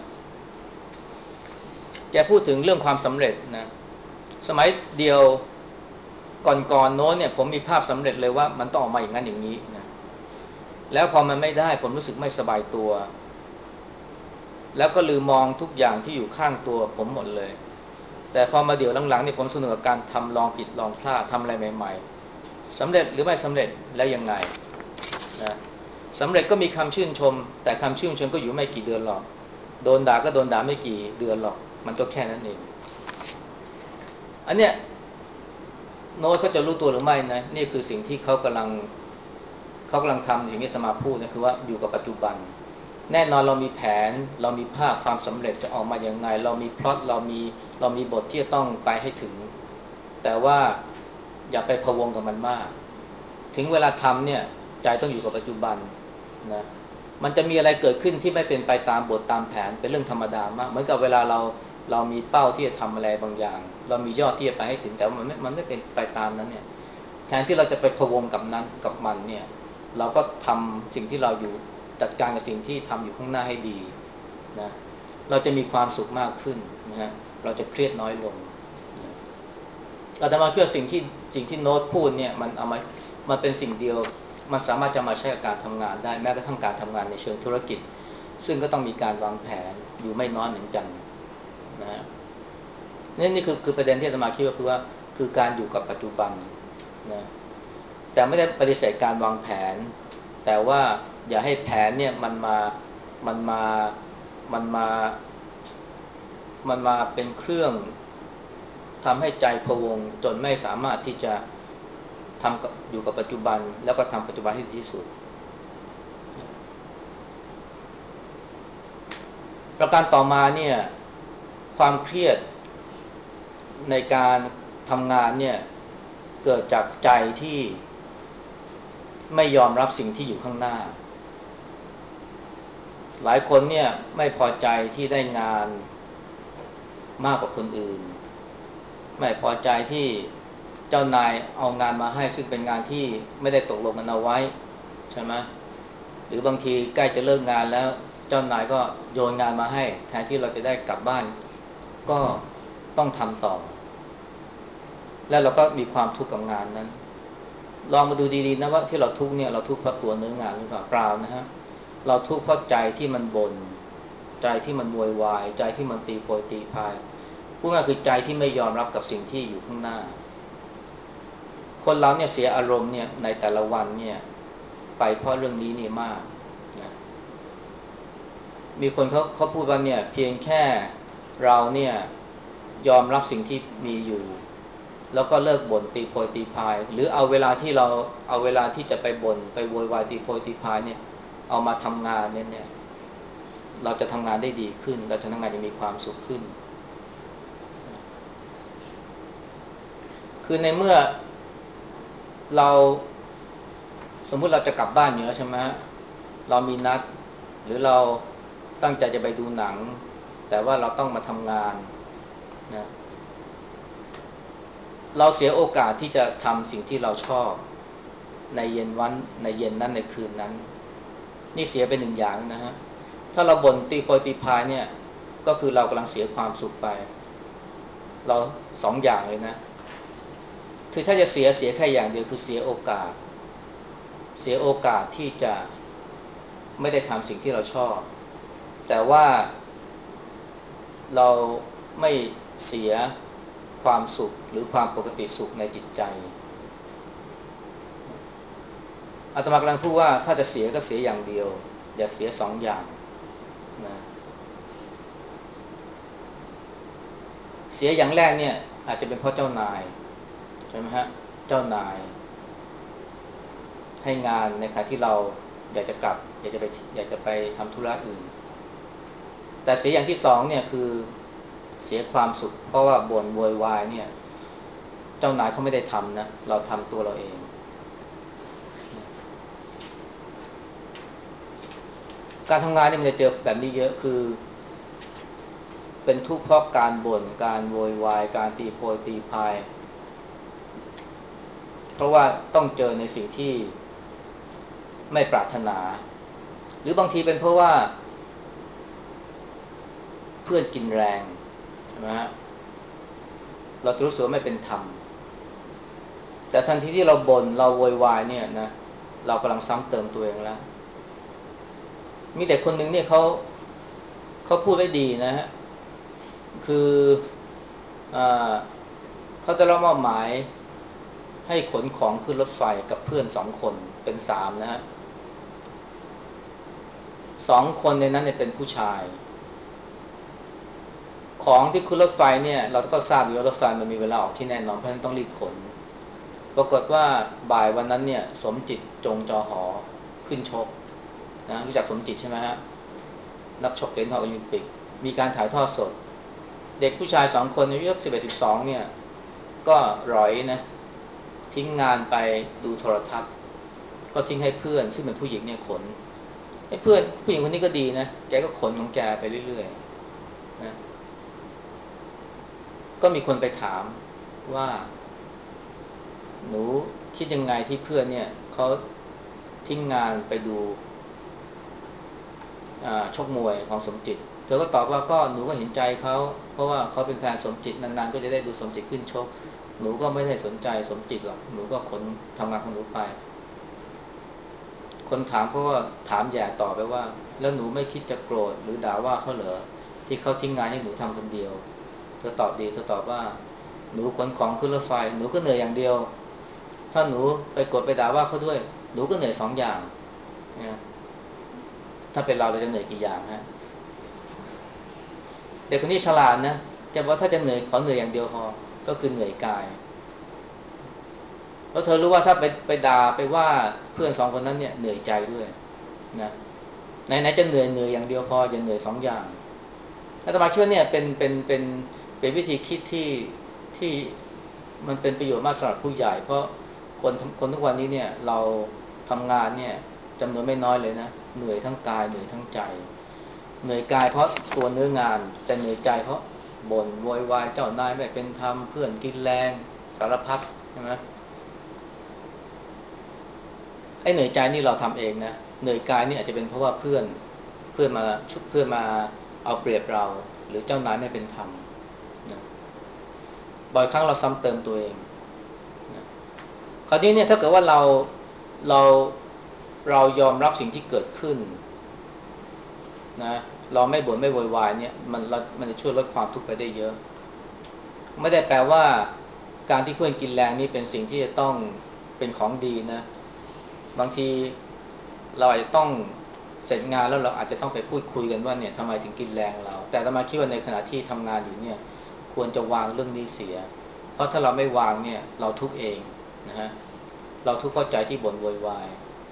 แกพูดถึงเรื่องความสำเร็จนะสมัยเดียวก่อนโน้นเนี่ยผมมีภาพสำเร็จเลยว่ามันต้องออกมาอย่างนั้นอย่างนี้นะแล้วพอมันไม่ได้ผมรู้สึกไม่สบายตัวแล้วก็ลืมมองทุกอย่างที่อยู่ข้างตัวผมหมดเลยแต่พอมาเดี๋ยวหลังๆนี่ผมสนุกกับการทำลองผิดลองพลาดทำอะไรใหม่ๆสำเร็จหรือไม่สำเร็จแล้วยังไงนะสำเร็จก็มีคำชื่นชมแต่คำชื่นชมก็อยู่ไม่กี่เดือนหรอกโดนด่าก็โดนด่าไม่กี่เดือนหรอกมันก็แค่นั้นเองอันเนี้ยโน้ตเขาจะรู้ตัวหรือไม่นะนี่คือสิ่งที่เขากำลังทำสิ่งที่อาตมาพูดนะคือว่าอยู่กับปัจจุบันแน่นอนเรามีแผนเรามีภาพความสำเร็จจะออกมาอย่างไงเรามีพล็อตเรามีบทที่จะต้องไปให้ถึงแต่ว่าอย่าไปพะวงกับมันมากถึงเวลาทำเนี่ยใจต้องอยู่กับปัจจุบันนะมันจะมีอะไรเกิดขึ้นที่ไม่เป็นไปตามบทตามแผนเป็นเรื่องธรรมดามากเหมือนกับเวลาเรามีเป้าที่จะทำอะไรบางอย่างเรามียอดที่จะไปให้ถึงแต่ว่ามันไม่เป็นไปตามนั้นเนี่ยแทนที่เราจะไปพะวงกับนั้นกับมันเนี่ยเราก็ทำสิ่งที่เราอยู่จัดการกับสิ่งที่ทำอยู่ข้างหน้าให้ดีนะเราจะมีความสุขมากขึ้นนะฮะเราจะเครียดน้อยลงอาตมาเชื่อสิ่งที่โน้ตพูดเนี่ยมันเป็นสิ่งเดียวมันสามารถจะมาใช้กับการทำงานได้แม้กระทั่งการทำงานในเชิงธุรกิจซึ่งก็ต้องมีการวางแผนอยู่ไม่น้อยเหมือนกันนะฮะนี่คือประเด็นที่อาตมาคิดว่าคือการอยู่กับปัจจุบันนะแต่ไม่ได้ปฏิเสธการวางแผนแต่ว่าอย่าให้แผนเนี่ยมันมามันมามันมาเป็นเครื่องทำให้ใจพะวงจนไม่สามารถที่จะอยู่กับปัจจุบันแล้วก็ทำปัจจุบันให้ดีที่สุดประการต่อมาเนี่ยความเครียดในการทำงานเนี่ยเกิดจากใจที่ไม่ยอมรับสิ่งที่อยู่ข้างหน้าหลายคนเนี่ยไม่พอใจที่ได้งานมากกว่าคนอื่นไม่พอใจที่เจ้านายเอางานมาให้ซึ่งเป็นงานที่ไม่ได้ตกลงกันเอาไว้ใช่ไหมหรือบางทีใกล้จะเลิกงานแล้วเจ้านายก็โยนงานมาให้แทนที่เราจะได้กลับบ้านก็ต้องทำต่อแล้วเราก็มีความทุกข์กับงานนั้นลองมาดูดีๆนะว่าที่เราทุกข์เนี่ยเราทุกข์เพราะตัวเนื้องานหรือเปล่าเปล่านะฮะเราทุกข์เพราะใจที่มันบ่นใจที่มันโวยวายใจที่มันตีโพยตีพายพูดง่ายคือใจที่ไม่ยอมรับกับสิ่งที่อยู่ข้างหน้าคนเราเนี่ยเสียอารมณ์เนี่ยในแต่ละวันเนี่ยไปเพราะเรื่องนี้นี่มากนะมีคนเขาพูดว่าเนี่ยเพียงแค่เราเนี่ยยอมรับสิ่งที่มีอยู่แล้วก็เลิกบ่นตีโพยตีพายหรือเอาเวลาที่จะไปบ่นไปโวยวายตีโพยตีพายเนี่ยเอามาทำงานเนี่ยเราจะทำงานได้ดีขึ้นเราจะทำงานจะมีความสุขขึ้นคือในเมื่อเราสมมุติเราจะกลับบ้านอยู่แล้วใช่ไหมเรามีนัดหรือเราตั้งใจจะไปดูหนังแต่ว่าเราต้องมาทำงานนะเราเสียโอกาสที่จะทำสิ่งที่เราชอบในเย็นนั้นในคืนนั้นนี่เสียไปหนึ่งอย่างนะฮะถ้าเราบ่นตีโพยตีพายเนี่ยก็คือเรากำลังเสียความสุขไปเราสองอย่างเลยนะคือถ้าจะเสียแค่อย่างเดียวคือเสียโอกาสที่จะไม่ได้ทำสิ่งที่เราชอบแต่ว่าเราไม่เสียความสุขหรือความปกติสุขในจิตใจอาตมากำลังพูดว่าถ้าจะเสียก็เสียอย่างเดียวอย่าเสียสองอย่างนะเสียอย่างแรกเนี่ยอาจจะเป็นเพราะเจ้านายใช่ไหมฮะเจ้านายให้งานในขณะที่เราอยากจะกลับอยากจะไปทำธุระอื่นแต่เสียอย่างที่สองเนี่ยคือเสียความสุขเพราะว่าบ่นโวยวายเนี่ยเจ้านายเขาไม่ได้ทำนะเราทำตัวเราเองการทำงานเนี่ยมันจะเจอแบบนี้เยอะคือเป็นทุกข์เพราะการบ่นการโวยวายการตีโพยตีพายเพราะว่าต้องเจอในสิ่งที่ไม่ปรารถนาหรือบางทีเป็นเพราะว่าเพื่อนกินแรงใช่ไหมฮะเรารู้สึกว่าไม่เป็นธรรมแต่ทันทีที่เราบ่นเราโวยวายเนี่ยนะเรากำลังซ้ำเติมตัวเองแล้วมีแต่คนหนึ่งเนี่ยเขาพูดได้ดีนะฮะคืออ่าเขาจะรับมอบหมายให้ขนของขึ้นรถไฟกับเพื่อน2 คนเป็น3นะฮะ2 คนในนั้นเนี่ยเป็นผู้ชายของที่ขึ้นรถไฟเนี่ยเราก็ทราบอยู่ว่ารถไฟมันมีเวลาออกที่แน่นอนเพราะฉะนั้นต้องรีบขนปรากฏว่าบ่ายวันนั้นเนี่ยสมจิตจงจอหอขึ้นชกนะรู้จักสมจิตใช่ไหมฮะนักชกเหรียญทองโอลิมปิกมีการถ่ายทอดสดเด็กผู้ชาย2 คนอายุ11-12เนี่ยก็ร้อยนะทิ้งงานไปดูโทรทัศน์ก็ทิ้งให้เพื่อนซึ่งเป็นผู้หญิงเนี่ยขนให้เพื่อนผู้หญิงคนนี้ก็ดีนะแกก็ขนของแกไปเรื่อยๆนะก็มีคนไปถามว่าหนูคิดยังไงที่เพื่อนเนี่ยเขาทิ้งงานไปดูชกมวยของสมจิตเธอก็ตอบว่าก็หนูก็เห็นใจเขาเพราะว่าเขาเป็นแฟนสมจิตนานๆก็จะได้ดูสมจิตขึ้นชกหนูก็ไม่ได้สนใจสมจิตหรอกหนูก็ขนทำงานของหนูไปคนถามเขาก็ถามแย่ต่อไปว่าแล้วหนูไม่คิดจะโกรธหรือด่าว่าเขาเหรอที่เขาทิ้งงานให้หนูทำคนเดียวเธอตอบดีเธอตอบว่าหนูขนของขึ้นรถไฟหนูก็เหนื่อยอย่างเดียวถ้าหนูไปกดไปด่าว่าเขาด้วยหนูก็เหนื่อย2 อย่างนะถ้าเป็นเราจะเหนื่อยกี่อย่างฮะ เด็กคนนี้ฉลาดนะแกบอกว่าถ้าจะเหนื่อยขอเหนื่อยอย่างเดียวพอก็คือเหนื่อยกายแล้วเธอรู้ว่าถ้าไปด่าไปว่าเพื่อน2 คนนั้นเนี่ยเหนื่อยใจด้วยนะไหนจะเหนื่อยอย่างเดียวพออย่าเหนื่อย2 อย่างอาตมาคิดว่าเนี่ยเป็นวิธีคิดที่มันเป็นประโยชน์มากสำหรับผู้ใหญ่เพราะคนทุกวันนี้เนี่ยเราทำงานเนี่ยจำนวนไม่น้อยเลยนะเหนื่อยทั้งกายเหนื่อยทั้งใจเหนื่อยกายเพราะตัวเนื้องานแต่เหนื่อยใจเพราะบ่นโวยวายเจ้านายไม่เป็นธรรมเพื่อนกินแรงสารพัดใช่ไหมไอ้เหนื่อยใจนี่เราทำเองนะเหนื่อยกายนี่อาจจะเป็นเพราะว่าเพื่อนมาเอาเปรียบเราหรือเจ้านายไม่เป็นธรรมนะบ่อยครั้งเราซ้ำเติมตัวเองนะคราวนี้เนี่ยถ้าเกิดว่าเราเรายอมรับสิ่งที่เกิดขึ้นนะเราไม่บ่นไม่โวยวายเนี่ยมันจะช่วยลดความทุกข์ไปได้เยอะไม่ได้แปลว่าการที่เพื่อนกินแรงนี่เป็นสิ่งที่จะต้องเป็นของดีนะบางทีเราอาจจะต้องเสร็จงานแล้วเราอาจจะต้องไปพูดคุยกันว่าเนี่ยทำไมถึงกินแรงเราแต่อาตมาคิดว่าในขณะที่ทำงานอยู่เนี่ยควรจะวางเรื่องนี้เสียเพราะถ้าเราไม่วางเนี่ยเราทุกข์เองนะฮะเราทุกข์เพราะใจที่บ่นโวยวาย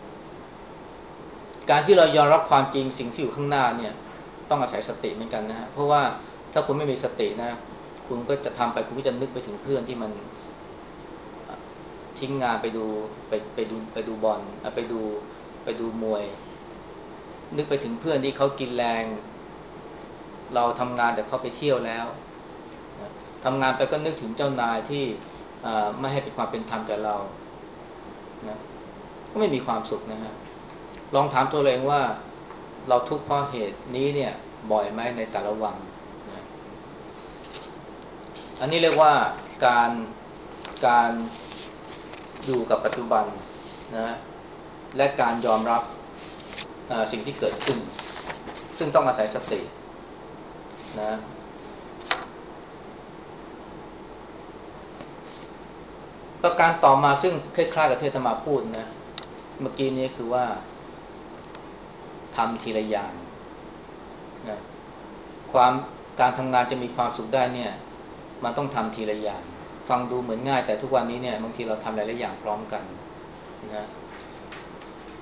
การที่เรายอมรับความจริงสิ่งที่อยู่ข้างหน้าเนี่ยต้องอาศัยสติเหมือนกันนะฮะเพราะว่าถ้าคุณไม่มีสตินะคุณก็จะทำไปคุณก็จะนึกไปถึงเพื่อนที่มันทิ้งงานไปดูบอลไปดูมวยนึกไปถึงเพื่อนที่เขากินแรงเราทำงานแต่เขาไปเที่ยวแล้วนะทำงานไปก็นึกถึงเจ้านายที่ไม่ให้เป็นความเป็นธรรมแก่เรานะก็ไม่มีความสุขนะฮะลองถามตัวเองว่าเราทุกข์เพราะเหตุนี้เนี่ยบ่อยไหมในแต่ละวันนะอันนี้เรียกว่าการการอยู่กับปัจจุบันนะและการยอมรับสิ่งที่เกิดขึ้นซึ่งต้องอาศัยสตินะประการต่อมาซึ่งคล้ายๆกับที่อาตมาพูดนะเมื่อกี้นี้คือว่าทำทีละอย่างนะความการทำงานจะมีความสุขได้เนี่ยมันต้องทำทีละอย่างฟังดูเหมือนง่ายแต่ทุกวันนี้เนี่ยบางทีเราทำหลายๆอย่างพร้อมกันนะ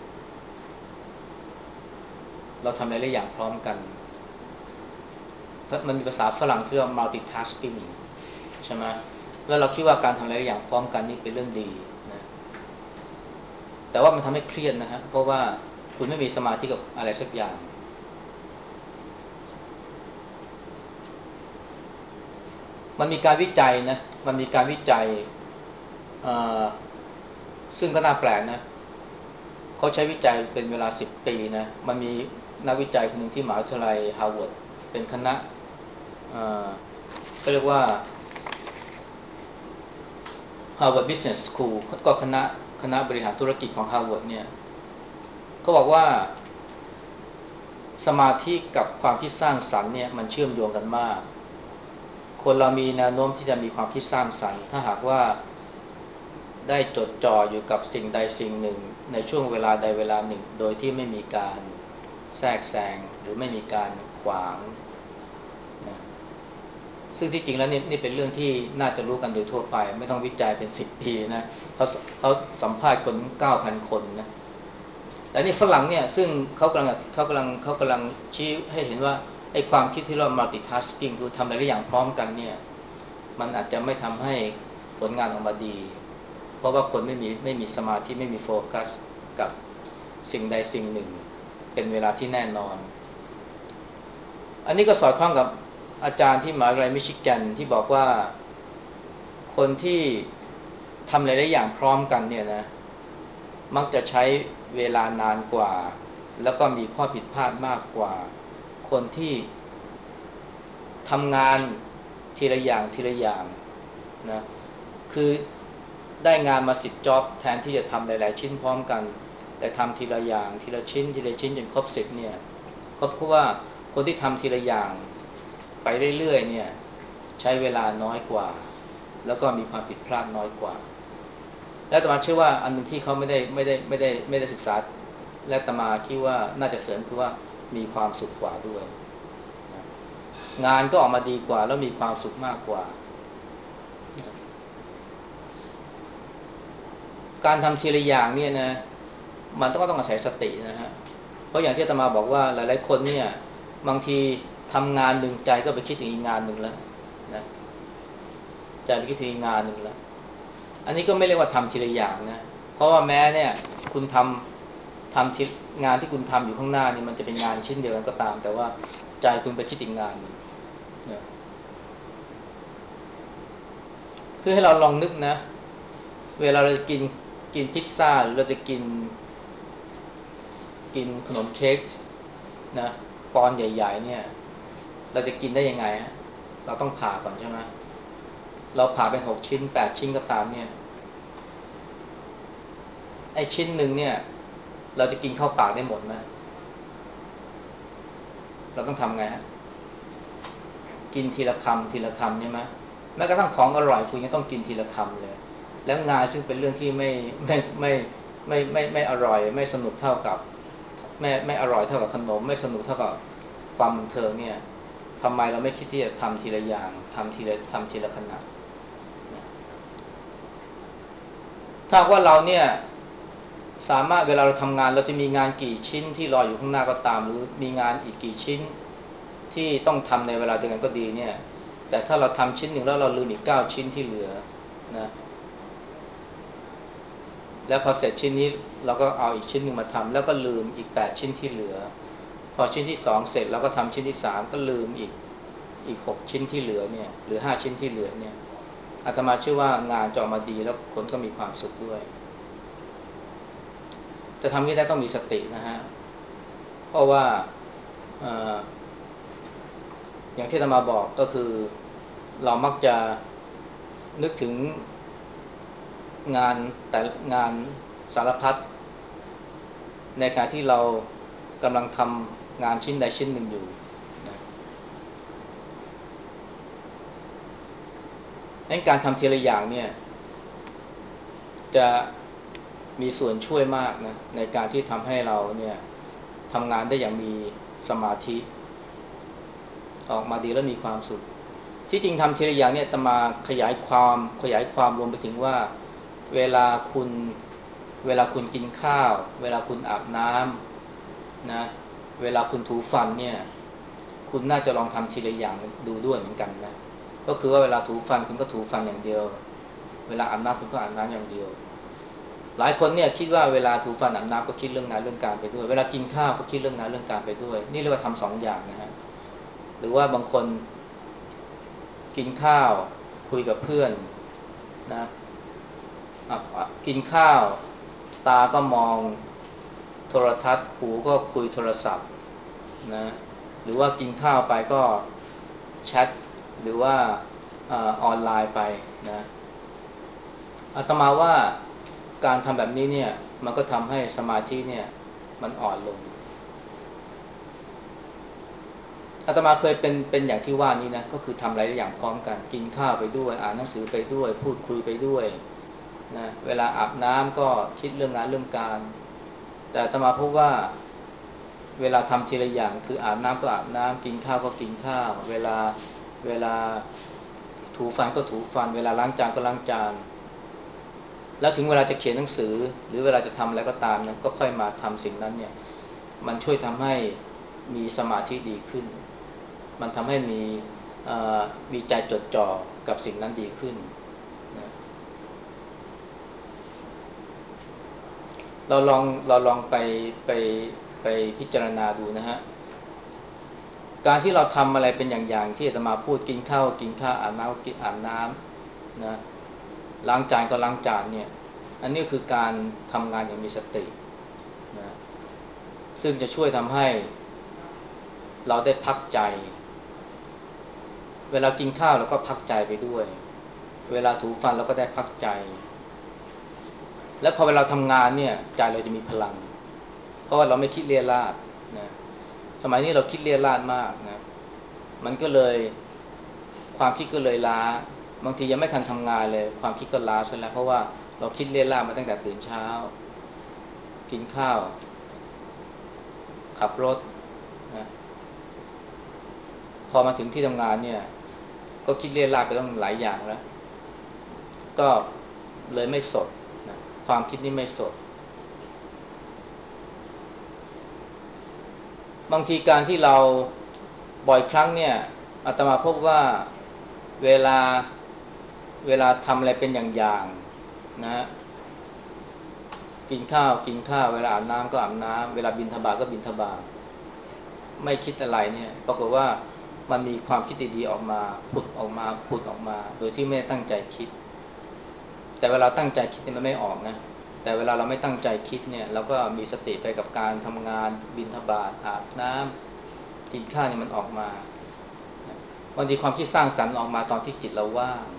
เราทำหลายๆอย่างพร้อมกันเพมันมีภาษาฝรั่งที่ว่า multitasking ใช่ไหมแล้วเราคิดว่าการทำหลายอย่างพร้อมกันนี่เป็นเรื่องดีนะแต่ว่ามันทำให้เครียดนะฮะเพราะว่าคุณไม่มีสมาธิกับอะไรสักอย่างมันมีการวิจัยนะมันมีการวิจัยเอ่อซึ่งก็น่าแปลกนะเขาใช้วิจัยเป็นเวลา10 ปีนะมันมีนักวิจัยคนหนึ่งที่มหาวิทยาลัยฮาร์วาร์ดเป็นคณะเอ่อก็เรียกว่า Harvard Business School ก็คณะบริหารธุรกิจของ Harvard เนี่ยก็บอกว่าสมาธิกับความคิดสร้างสรรค์เนี่ยมันเชื่อมโยงกันมากคนเรามีแนวโน้มที่จะมีความคิดสร้างสรรค์ถ้าหากว่าได้จดจ่ออยู่กับสิ่งใดสิ่งหนึ่งในช่วงเวลาใดเวลาหนึ่งโดยที่ไม่มีการแทรกแซงหรือไม่มีการขวางนะซึ่งที่จริงแล้วนี่เป็นเรื่องที่น่าจะรู้กันโดยทั่วไปไม่ต้องวิจัยเป็น10 ปีนะเขาสัมภาษณ์คน 9,000 คนนะแต่นี่ฝรั่งเนี่ยซึ่งเขากำลังชี้ให้เห็นว่าไอ้ความคิดที่เรา multitasking คือทำหลายอย่างพร้อมกันเนี่ยมันอาจจะไม่ทำให้ผลงานออกมาดีเพราะว่าคนไม่มีสมาธิไม่มีโฟกัสกับสิ่งใดสิ่งหนึ่งเป็นเวลาที่แน่นอนอันนี้ก็สอดคล้องกับอาจารย์ที่มหาวิทยาลัยมิชิแกนที่บอกว่าคนที่ทำหลายอย่างพร้อมกันเนี่ยนะมักจะใช้เวลานานกว่าแล้วก็มีข้อผิดพลาดมากกว่าคนที่ทำงานทีละอย่างทีละอย่างนะคือได้งานมา10 จ็อบแทนที่จะทำหลายๆชิ้นพร้อมกันแต่ทำทีละอย่างทีละชิ้นทีละชิ้นจนครบ10เนี่ยก็เพราะว่าคนที่ทำทีละอย่างไปเรื่อยๆเนี่ยใช้เวลาน้อยกว่าแล้วก็มีความผิดพลาดน้อยกว่าและอาตมาเชื่อว่าอันนึงที่เขาไม่ได้ศึกษาและอาตมาคิดว่าน่าจะเสริมคือว่ามีความสุขกว่าด้วยงานก็ออกมาดีกว่าแล้วมีความสุขมากกว่าการทำทีละอย่างเนี่ยนะมันต้องอาศัยสตินะฮะเพราะอย่างที่อาตมาบอกว่าหลายๆคนเนี่ยบางทีทำงานหนึ่งใจก็ไปคิดถึงอีกงานหนึ่งแล้วนะใจไปคิดถึงอีกงานหนึ่งแล้วอันนี้ก็ไม่เรียกว่าทำทีละอย่างนะเพราะว่าแม้เนี่ยคุณทำทีงานที่คุณทำอยู่ข้างหน้านี่มันจะเป็นงานชิ้นเดียวกันก็ตามแต่ว่าใจคุณไปคิดอีกงานหนึ่งนะคือให้เราลองนึกนะเวลาเราจะกินพิซซ่าหรือเราจะกินขนมเค้กนะปอนด์ใหญ่ๆเนี่ยเราจะกินได้ยังไงฮะเราต้องผ่าก่อนใช่ไหมเราผ่าเป็น6 ชิ้น8 ชิ้นก็ตามเนี่ยไอ้ชิ้นหนึ่งเนี่ยเราจะกินเข้าปากได้หมดไหมเราต้องทำไงฮะกินทีละคำทีละคำใช่ไหมแม้กระทั่งของอร่อยคุณยังต้องกินทีละคำเลยแล้วงานซึ่งเป็นเรื่องที่ไม่อร่อยไม่สนุกเท่ากับไม่อร่อยเท่ากับขนมไม่สนุกเท่ากับความบันเทิงเนี่ยทำไมเราไม่คิดที่จะทำทีละอย่างทำทีละขณะถ้าว่าเราเนี่ยสามารถเวลาเราทำงานเราจะมีงานกี่ชิ้นที่รออยู่ข้างหน้าก็ตามหรือมีงานอีกกี่ชิ้นที่ต้องทำในเวลาเดียวกันก็ดีเนี่ยแต่ถ้าเราทำชิ้นหนึ่งแล้วเราลืมอีก9 ชิ้นที่เหลือนะแล้วพอเสร็จชิ้นนี้เราก็เอาอีกชิ้นหนึ่งมาทำแล้วก็ลืมอีก8 ชิ้นที่เหลือพอชิ้นที่2เสร็จเราก็ทำชิ้นที่3ก็ลืมอีก6 ชิ้นที่เหลือเนี่ยหรือ5 ชิ้นที่เหลือเนี่ยอาตมาเชื่อว่างานจะออกมาดีแล้วคนก็มีความสุขด้วยจะทำนี้ได้ต้องมีสตินะฮะเพราะว่าเอ่ออย่างที่อาตมาบอกก็คือเรามักจะนึกถึงงานแต่งานสารพัดในการที่เรากำลังทำงานชิ้นใดชิ้นหนึ่งอยู่นะงั้นการทำทีละอย่างเนี่ยจะมีส่วนช่วยมากนะในการที่ทำให้เราเนี่ยทำงานได้อย่างมีสมาธิออกมาดีและมีความสุขที่จริงทำทีละอย่างเนี่ยจะมาขยายความรวมไปถึงว่าเวลาคุณเวลาคุณกินข้าวเวลาคุณอาบน้ำนะเวลาคุณถูฟันเนี่ยคุคุณน่าจะลองทำทีละอย่างดูด้วยเหมือนกันนะก็คือว่าเวลาถูฟันคุณก็ถูฟันอย่างเดียวเวลาอาบน้ำคุณก็อาบน้ำอย่างเดียวหลายคนเนี่ยคิดว่าเวลาถูฟันอาบน้ำก็คิดเรื่องงานเรื่องการไปด้วยเวลากินข้าวก็คิดเรื่องงานเรื่องการไปด้วยนี่เรียกว่าทำสองอย่างนะฮะหรือว่าบางคนกินข้าวคุยกับเพื่อนนะกินข้าวตาก็มองโทรทัศน์หูก็คุยโทรศัพท์นะหรือว่ากินข้าวไปก็แชทหรือว่าออนไลน์ไปนะอาตมาว่าการทำแบบนี้เนี่ยมันก็ทำให้สมาธิเนี่ยมันอ่อนลงอาตมาเคยเป็นอย่างที่ว่านี้นะก็คือทำหลายอย่างพร้อมกันกินข้าวไปด้วยอ่านหนังสือไปด้วยพูดคุยไปด้วยนะเวลาอาบน้ำก็คิดเรื่องงานเรื่องการแต่อาตมาพบว่าเวลาทำทีละอย่างคืออาบน้ำก็อาบน้ำกินข้าวก็กินข้าวเวลาถูฟันก็ถูฟันเวลาล้างจานก็ล้างจานแล้วถึงเวลาจะเขียนหนังสือหรือเวลาจะทำอะไรก็ตามนะก็ค่อยมาทำสิ่งนั้นเนี่ยมันช่วยทำให้มีสมาธิดีขึ้นมันทำให้มีใจจดจ่อกับสิ่งนั้นดีขึ้นนะเราลองไปไปพิจารณาดูนะฮะการที่เราทำอะไรเป็นอย่างๆที่อาตมาพูดกินข้าวกินข้าวอาบน้ำก็กินอาบน้ำนะล้างจานก็ล้างจานเนี่ยอันนี้คือการทำงานอย่างมีสตินะซึ่งจะช่วยทำให้เราได้พักใจเวลากินข้าวเราก็พักใจไปด้วยเวลาถูฟันเราก็ได้พักใจและพอเวลาทำงานเนี่ยใจเราจะมีพลังเพราะว่าเราไม่คิดเลียราดนะสมัยนี้เราคิดเลียราดมากนะมันก็เลยความคิดก็เลยล้าบางทียังไม่ทันทำงานเลยความคิดก็ล้าซะแล้วเพราะว่าเราคิดเลียราดมาตั้งแต่ตื่นเช้ากินข้าวขับรถนะพอมาถึงที่ทำงานเนี่ยก็คิดเลียราดไปต้องหลายอย่างแล้วก็เลยไม่สดนะความคิดนี้ไม่สดบางทีการที่เราบ่อยครั้งเนี่ยอาตมาพบว่าเวลาเวลาทำอะไรเป็นอย่างๆนะ กินข้าวกินข้าวเวลาอาบน้ำก็อาบน้ำเวลาบิณฑบาตก็บิณฑบาตไม่คิดอะไรเนี่ยปรากฏว่ามันมีความคิดดีๆออกมาผุดออกมาผุดออกมาโดยที่ไม่ได้ตั้งใจคิดแต่เวลาตั้งใจคิดเนี่ยมันไม่ออกนะแต่เวลาเราไม่ตั้งใจคิดเนี่ยเราก็มีสติไปกับการทำงานบิณฑบาตอาบน้ำกินข้าวเนี่ยมันออกมาบางทีความคิดสร้างสรรค์ออกมาตอนที่จิตเราว่าง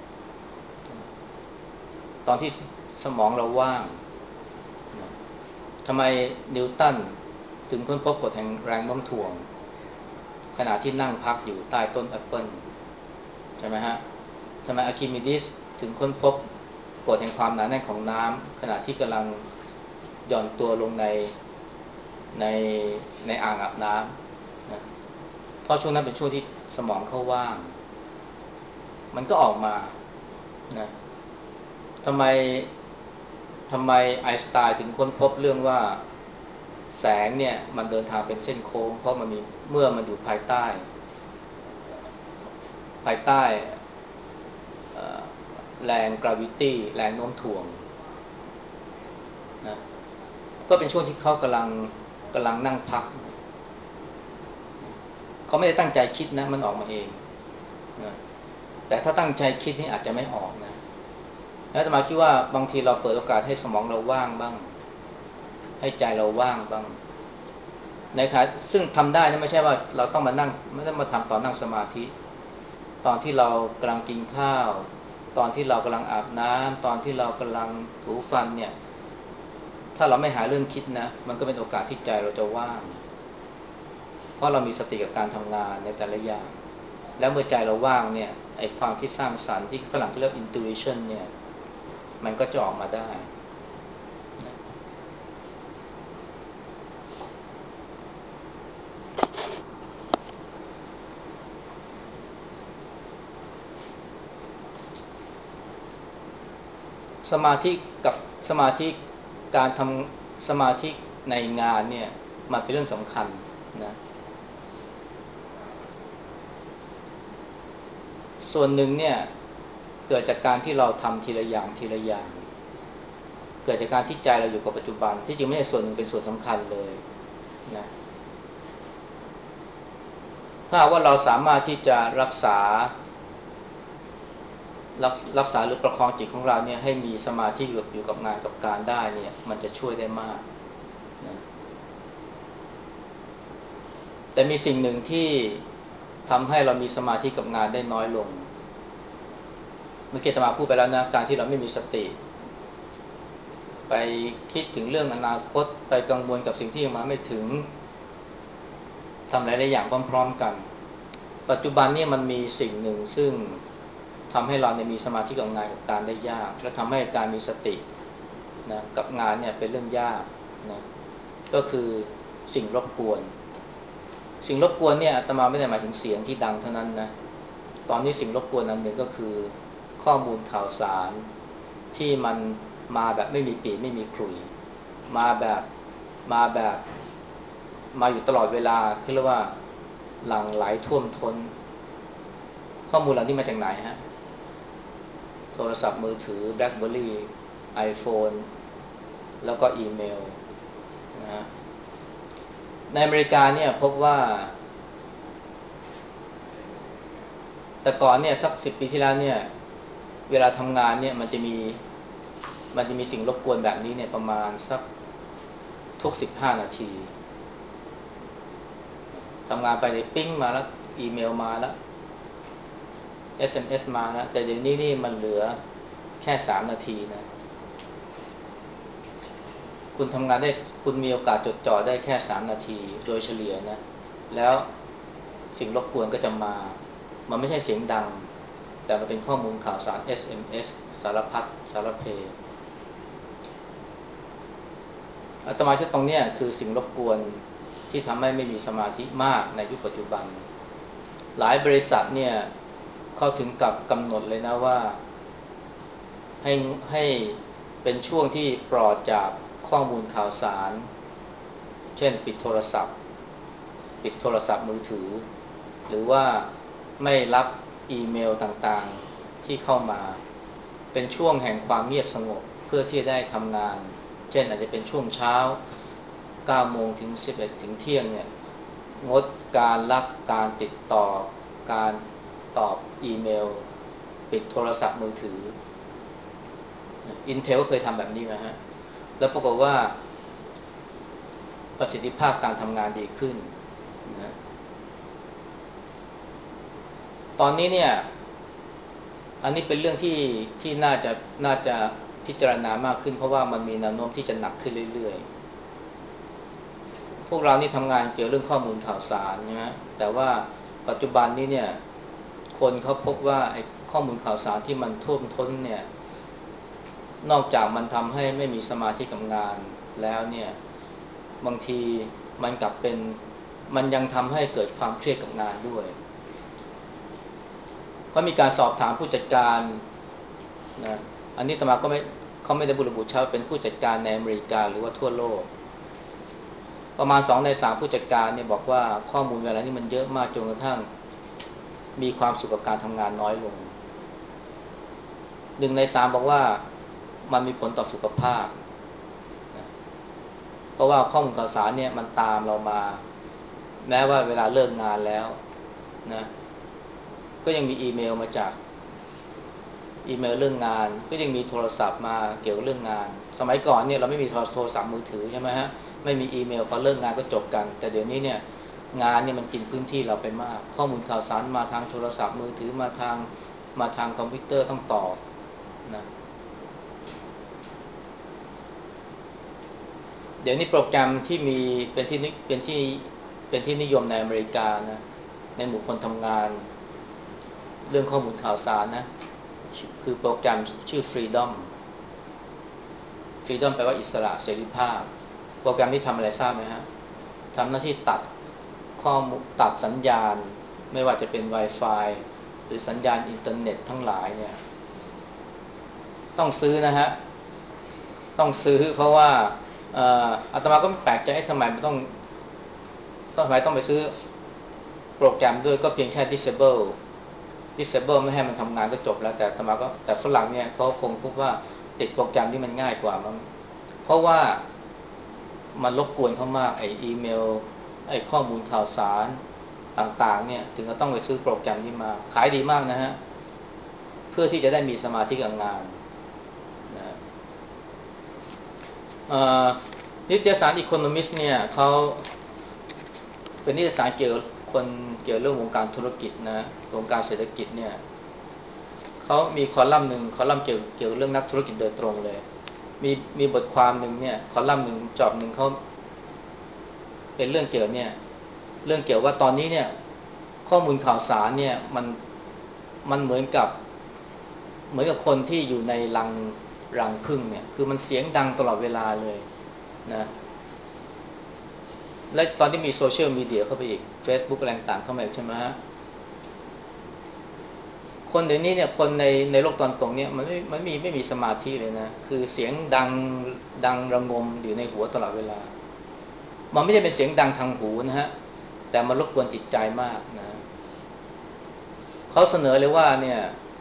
ตอนที่สมองเราว่าง ทำไมนิวตันถึงค้นพบกฎแห่งแรงโน้มถ่วงขณะที่นั่งพักอยู่ใต้ต้นแอปเปิลใช่ไหมฮะทำไมอะคิมิดิสถึงค้นพบกฎแห่งความหนาแน่นของน้ำขณะที่กำลังหย่อนตัวลงในในอ่างอาบน้ำนะเพราะช่วงนั้นเป็นช่วงที่สมองเขาว่างมันก็ออกมานะทำไมทำไมไอน์สไตน์ถึงค้นพบเรื่องว่า แสงเนี่ยมันเดินทางเป็นเส้นโค้งเพราะมันมีเมื่อมันอยู่ภายใต้แรงกราวิตี้แรงโน้มถ่วงนะก็เป็นช่วงที่เขากำลังนั่งพักเขาไม่ได้ตั้งใจคิดนะมันออกมาเองนะแต่ถ้าตั้งใจคิดนี่อาจจะไม่ออกนะแล้วอาตมาคิดว่าบางทีเราเปิดโอกาสให้สมองเราว่างบ้างให้ใจเราว่างบ้างในขณะซึ่งทำได้นะไม่ใช่ว่าเราต้องมานั่งไม่ต้องมาทำตอนนั่งสมาธิ ตอนที่เรากำลังกินข้าวตอนที่เรากำลังอาบน้ำตอนที่เรากำลังถูฟันเนี่ยถ้าเราไม่หาเรื่องคิดนะมันก็เป็นโอกาสที่ใจเราจะว่างเพราะเรามีสติกับการทำงานในแต่ละอย่างแล้วเมื่อใจเราว่างเนี่ยไอ้ความคิดสร้างสรรค์ที่ฝรั่งเรียก intuition เนี่ยมันก็จะออกมาได้สมาธิกับสมาธิการทำสมาธิในงานเนี่ยมันเป็นเรื่องสำคัญนะส่วนหนึ่งเนี่ยเกิดจากการที่เราทำทีละอย่างทีละอย่างเกิดจากการที่ใจเราอยู่กับปัจจุบันที่จริงไม่ใช่ส่วนหนึ่งเป็นส่วนสำคัญเลยนะถ้าว่าเราสามารถที่จะรักษาหรือประคองจิตของเราเนี่ยให้มีสมาธิอยู่กับงานกับการได้เนี่ยมันจะช่วยได้มากนะแต่มีสิ่งหนึ่งที่ทำให้เรามีสมาธิกับงานได้น้อยลงเมื่อกี้อาตมาพูดไปแล้วนะการที่เราไม่มีสติไปคิดถึงเรื่องอนาคตไปกังวลกับสิ่งที่ยังมาไม่ถึงทำหลายๆอย่างพร้อมๆกันปัจจุบันนี่มันมีสิ่งหนึ่งซึ่งทำให้เราเนี่ยมีสมาธิกับงานกับการได้ยากและทำให้การมีสตินะกับงานเนี่ยเป็นเรื่องยากนะก็คือสิ่งรบกวนสิ่งรบกวนเนี่ยอาตมาไม่ได้หมายถึงเสียงที่ดังเท่านั้นนะตอนนี้สิ่งรบกวนอันหนึ่งก็คือข้อมูลข่าวสารที่มันมาแบบไม่มีปีไม่มีขลุ่ยมาแบบมาแบบมาอยู่ตลอดเวลาที่เรียกว่าหลั่งไหลท่วมท้นข้อมูลเหล่านี้มาจากไหนฮะโทรศัพท์มือถือ BlackBerry iPhone แล้วก็อีเมลนะฮะในอเมริกาเนี่ยพบว่าแต่ก่อนเนี่ยสัก10 ปีที่แล้วเนี่ยเวลาทำงานเนี่ยมันจะมีสิ่งรบกวนแบบนี้เนี่ยประมาณสักทุก15 นาทีทำงานไปในปิ้งมาแล้วอีเมลมาแล้ว SMS มาแล้วแต่เดี๋ยวนี้นี่มันเหลือแค่3 นาทีนะคุณทำงานได้คุณมีโอกาสจดจ่อได้แค่3 นาทีโดยเฉลี่ยนะแล้วสิ่งรบกวนก็จะมามันไม่ใช่เสียงดังแต่มันเป็นข้อมูลข่าวสาร SMS สารพัดสารเพอาตมาคิดตรงเนี้ยคือสิ่งรบกวนที่ทำให้ไม่มีสมาธิมากในยุคปัจจุบันหลายบริษัทเนี่ยเขาถึงกับกำหนดเลยนะว่าให้ให้เป็นช่วงที่ปลอดจากข้อมูลข่าวสารเช่นปิดโทรศัพท์มือถือหรือว่าไม่รับอีเมลต่างๆที่เข้ามาเป็นช่วงแห่งความเงียบสงบเพื่อที่จะได้ทำงานเช่นอาจจะเป็นช่วงเช้า9 โมงถึง11ถึงเที่ยงเนี่ยงดการรับการติดต่อการตอบอีเมลปิดโทรศัพท์มือถือ Intel ก็เคยทำแบบนี้นะฮะแล้วปรากฏว่าประสิทธิภาพการทำงานดีขึ้นนะตอนนี้เนี่ยอันนี้เป็นเรื่องที่น่าจะพิจารณามากขึ้นเพราะว่ามันมีแนวโน้มที่จะหนักขึ้นเรื่อยๆพวกเรานี่ทำงานเกี่ยวเรื่องข้อมูลข่าวสารนะฮะแต่ว่าปัจจุบันนี้เนี่ยคนเขาพบว่าไอ้ข้อมูลข่าวสารที่มันท่วมท้นเนี่ยนอกจากมันทำให้ไม่มีสมาธิกับงานแล้วเนี่ยบางทีมันกลับเป็นมันยังทำให้เกิดความเครียดกับงานด้วยเขามีการสอบถามผู้จัดการนะอันนี้อาตมาก็ไม่เขาไม่ได้ระบุชัดเป็นผู้จัดการในอเมริกาหรือว่าทั่วโลกประมาณ2 ใน 3ผู้จัดการเนี่ยบอกว่าข้อมูลเวลานี้มันเยอะมากจนกระทั่งมีความสุขกับการทำงานน้อยลง1 ใน 3บอกว่ามันมีผลต่อสุขภาพนะเพราะว่าข้อมูลข่าวสารเนี่ยมันตามเรามาแม้ว่าเวลาเลิกงานแล้วนะก็ยังมีอีเมลมาจาก อีเมลเรื่องงานก็ยังมีโทรศัพท์มาเกี่ยวกับเรื่องงานสมัยก่อนเนี่ยเราไม่มีโทรศัพท์มือถือใช่ไหมฮะไม่มีอีเมลพอเลิกงานก็จบกันแต่เดี๋ยวนี้เนี่ยงานเนี่ยมันกินพื้นที่เราไปมากข้อมูลข่าวสารมาทางโทรศัพท์มือถือมาทางคอมพิวเตอร์ต้องตอบนะเดี๋ยวนี้โปรแกรมที่มีเป็นที่นิยมในอเมริกานะในหมู่คนทำงานเรื่องข้อมูลข่าวสารนะคือโปรแกรมชื่อ Freedom แปลว่าอิสระเสรีภาพโปรแกรมนี้ทำอะไรทราบไหมฮะทำหน้าที่ตัดข้อมูลตัดสัญญาณไม่ว่าจะเป็น Wi-Fi หรือสัญญาณอินเทอร์เน็ตทั้งหลายเนี่ยต้องซื้อนะฮะต้องซื้อเพราะว่าอาตมาก็แปลกใจทำไมมันทำไมต้องไปซื้อโปรแกรมด้วยก็เพียงแค่ disable disable ไม่ให้มันทำงานก็จบแล้วแต่ฝรั่งเนี่ยเขาคงพบว่าติดโปรแกรมที่มันง่ายกว่ามั้งเพราะว่ามันรบกวนเขามากไอ้อีเมลไอ้ข้อมูลข่าวสารต่างๆเนี่ยถึงก็ต้องไปซื้อโปรแกรมนี้มาขายดีมากนะฮะเพื่อที่จะได้มีสมาธิกับงานนะเอ่อนิตยสาร Economist เนี่ยเขาเป็นนิตยสารเกี่ยวกับคนเกี่ยวเรื่องวงการธุรกิจนะวงการเศรษฐกิจเนี่ยเขามีคอลัมน์หนึ่งคอลัมน์เกี่ยวกับเรื่องนักธุรกิจโดยตรงเลยมีบทความหนึ่งเนี่ยคอลัมน์หนึ่งจอบหนึ่งเขาเป็นเรื่องเกี่ยวเนี่ยเรื่องเกี่ยวว่าตอนนี้เนี่ยข้อมูลข่าวสารเนี่ยมันเหมือนกับคนที่อยู่ในรังผึ้งเนี่ยคือมันเสียงดังตลอดเวลาเลยนะและตอนที่มีโซเชียลมีเดียเข้าไปอีก Facebook อะไรต่างๆเข้ามาอีกใช่ไหมฮะคนเดี๋ยวนี้เนี่ยคนในโลกตอนตรงเนี่ยมันไม่มีสมาธิเลยนะคือเสียงดังระงมอยู่ในหัวตลอดเวลามันไม่ได้เป็นเสียงดังทางหูนะฮะแต่มันรบกวนจิตใจมากนะเขาเสนอเลยว่าเนี่ย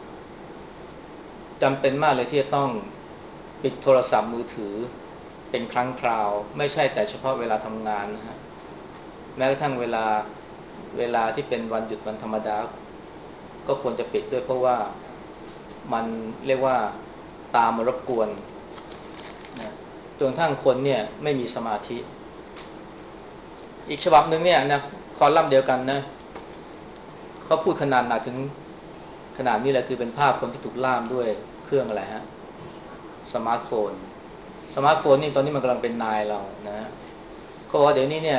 จำเป็นมากเลยที่จะต้องปิดโทรศัพท์มือถือเป็นครั้งคราวไม่ใช่แต่เฉพาะเวลาทำงานนะฮะแม้กระทั่งเวลาที่เป็นวันหยุดวันธรรมดาก็ควรจะปิดด้วยเพราะว่ามันเรียกว่าตามมารบกวนนะจนกระทั่งคนเนี่ยไม่มีสมาธิอีกฉบับหนึ่งเนี่ยนะคอลัมน์เดียวกันนะเขาพูดขนาดหนักถึงขนาดนี้แหละคือเป็นภาพคนที่ถูกล่ามด้วยเครื่องอะไรฮะสมาร์ทโฟนนี่ตอนนี้มันกำลังเป็นนายเรานะเขาบอกว่าเดี๋ยวนี้เนี่ย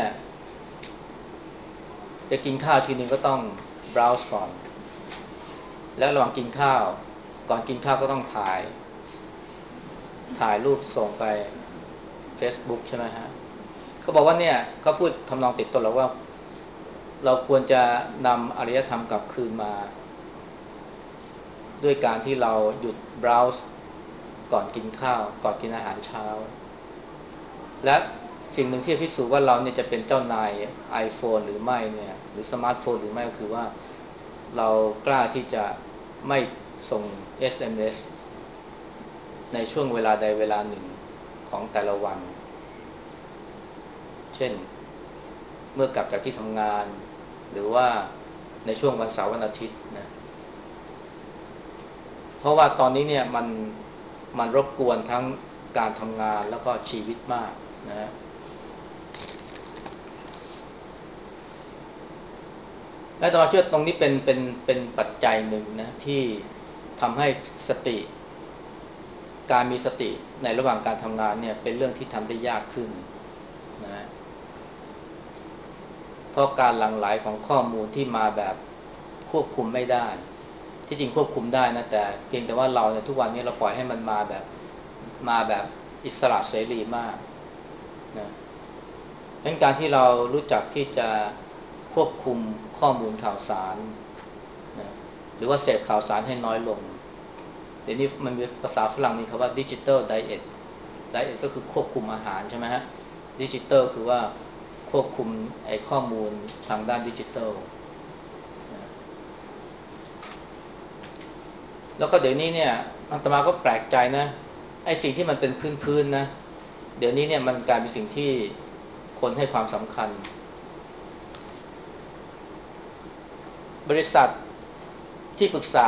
จะกินข้าวทีนึงก็ต้อง browse ก่อนแล้วระหว่างกินข้าวก่อนกินข้าวก็ต้องถ่ายรูปส่งไป Facebook ใช่ไหมฮะเขาบอกว่าเนี่ยเขาพูดทำนองติดตลกว่าเราควรจะนำอารยธรรมกลับคืนมาด้วยการที่เราหยุด browse ก่อนกินข้าวก่อนกินอาหารเช้าและสิ่งหนึ่งที่จะพิสูจน์ว่าเราเนี่ยจะเป็นเจ้านาย iPhone หรือไม่เนี่ยหรือสมาร์ทโฟนหรือไม่ก็คือว่าเรากล้าที่จะไม่ส่ง SMS ในช่วงเวลาใดเวลาหนึ่งของแต่ละวันเช่นเมื่อกลับจากที่ทำงานหรือว่าในช่วงวันเสาร์วันอาทิตย์นะเพราะว่าตอนนี้เนี่ยมันรบกวนทั้งการทำงานแล้วก็ชีวิตมากนะและตอนที่ตรงนี้เป็นปัจจัยหนึ่งนะที่ทำให้สติการมีสติในระหว่างการทำงานเนี่ยเป็นเรื่องที่ทำได้ยากขึ้นนะเพราะการหลั่งไหลของข้อมูลที่มาแบบควบคุมไม่ได้ที่จริงควบคุมได้นะแต่เพียงแต่ว่าเราเนี่ยทุกวันนี้เราปล่อยให้มันมาแบบอิสระเสรีมากนะเป็นการที่เรารู้จักที่จะควบคุมข้อมูลข่าวสารนะหรือว่าเสพข่าวสารให้น้อยลงเดี๋ยวนี้มันมีภาษาฝรั่งมีคำว่าดิจิ t a ลไดเอทก็คือควบคุมอาหารใช่ไหมฮะดิจิ t a ลคือว่าควบคุมไอ้ข้อมูลทางด้านดิจิทัลนะแล้วก็เดี๋ยวนี้เนี่ยอาตมาก็แปลกใจนะไอ้สิ่งที่มันเป็นพื้นๆนะเดี๋ยวนี้เนี่ยมันกลายเป็นสิ่งที่คนให้ความสำคัญบริษัทที่ปรึกษา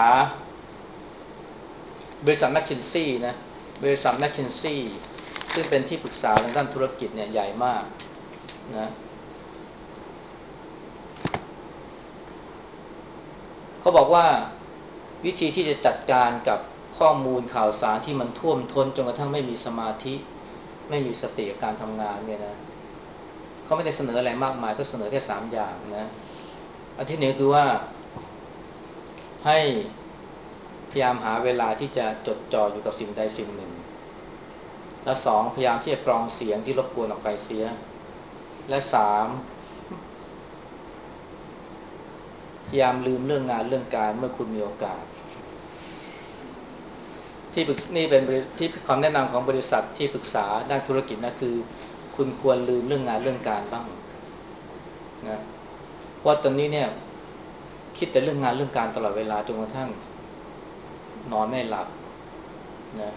บริษัทแมคคินซี่นะบริษัทแมคคินซี่ซึ่งเป็นที่ปรึกษาทางด้านธุรกิจเนี่ยใหญ่มากนะเขาบอกว่าวิธีที่จะจัดการกับข้อมูลข่าวสารที่มันท่วมท้นจนกระทั่งไม่มีสมาธิไม่มีสติกับการทำงานเนี่ยนะเขาไม่ได้เสนออะไรมากมายก็เสนอแค่3 อย่างนะอันที่หนึ่งคือว่าให้พยายามหาเวลาที่จะจดจ่ออยู่กับสิ่งใดสิ่งหนึ่งและ2พยายามที่จะกรองเสียงที่รบกวนออกไปเสียและ3พยายามลืมเรื่องงานเรื่องการเมื่อคุณมีโอกาสที่ปรึกนี่เป็นที่ความแนะนำของบริษัทที่ปรึกษาด้านธุรกิจนะคือคุณควรลืมเรื่องงานเรื่องการบ้างนะเพราะตอนนี้เนี่ยคิดแต่เรื่องงานเรื่องการตลอดเวลาจนกระทั่งนอนไม่หลับนะ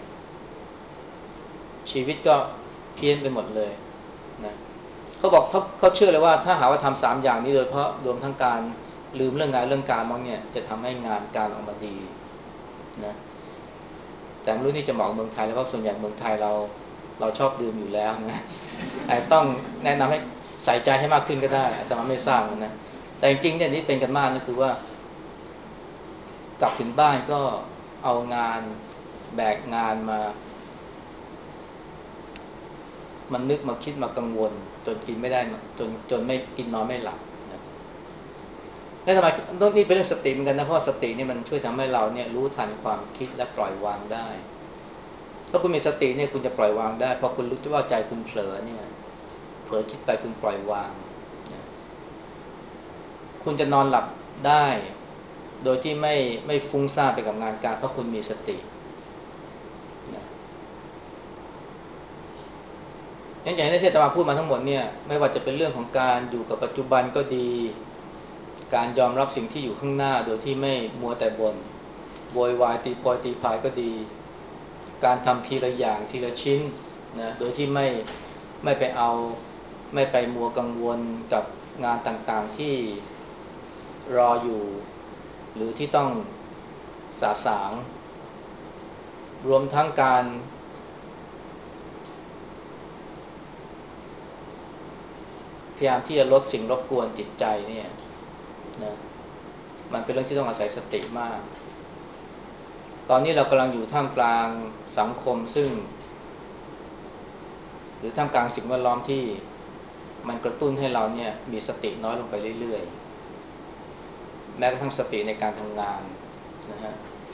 ชีวิตก็เพี้ยนไปหมดเลยนะเขาบอกเขาเชื่อเลยว่าถ้าหาว่าทำ3อย่างนี้โดยเฉพาะรวมทั้งการลืมเรื่องงานเรื่องการมั้งเนี่ยจะทำให้งานการออกมาดีนะแต่ไม่รู้นี่จะเหมาะเมืองไทยแล้วเพราะส่วนใหญ่เมืองไทยเราชอบดื่มอยู่แล้วนะแต่ต้องแนะนำให้ใส่ใจให้มากขึ้นก็ได้แต่มันไม่ทราบนะแต่จริงๆเนี่ยนี่เป็นกันมากนะคือว่ากลับถึงบ้านก็เอางานแบกงานมามันนึกมาคิดมากังวลจนกินไม่ได้จนไม่กินนอนไม่หลับนะแล้วทำไมนี่เป็นเรื่องสติเหมือนกันนะเพราะสตินี่มันช่วยทำให้เราเนี่ยรู้ทันความคิดและปล่อยวางได้ถ้าคุณมีสติเนี่ยคุณจะปล่อยวางได้พอคุณรู้ว่าใจคุณเผลอเนี่ยเผลอคิดไปคุณปล่อยวางนะคุณจะนอนหลับได้โดยที่ไม่ฟุ้งซ่านไปกับงานการเพราะคุณมีสตินะอย่างที่อาตมาพูดมาทั้งหมดเนี่ยไม่ว่าจะเป็นเรื่องของการอยู่กับปัจจุบันก็ดีการยอมรับสิ่งที่อยู่ข้างหน้าโดยที่ไม่มัวแต่บ่นโวยวายตีโพยตีพายก็ดีการทำทีละอย่างทีละชิ้นนะโดยที่ไม่ไปเอาไม่ไปมัวกังวลกับงานต่างๆที่รออยู่หรือที่ต้องสะสางรวมทั้งการพยายามที่จะลดสิ่งรบกวนจิตใจเนี่ยนะมันเป็นเรื่องที่ต้องอาศัยสติมากตอนนี้เรากำลังอยู่ท่ามกลางสังคมซึ่งหรือท่ามกลางสิ่งแวดล้อมที่มันกระตุ้นให้เราเนี่ยมีสติน้อยลงไปเรื่อยๆแม้กระทั่งสติในการทำงานนะฮะ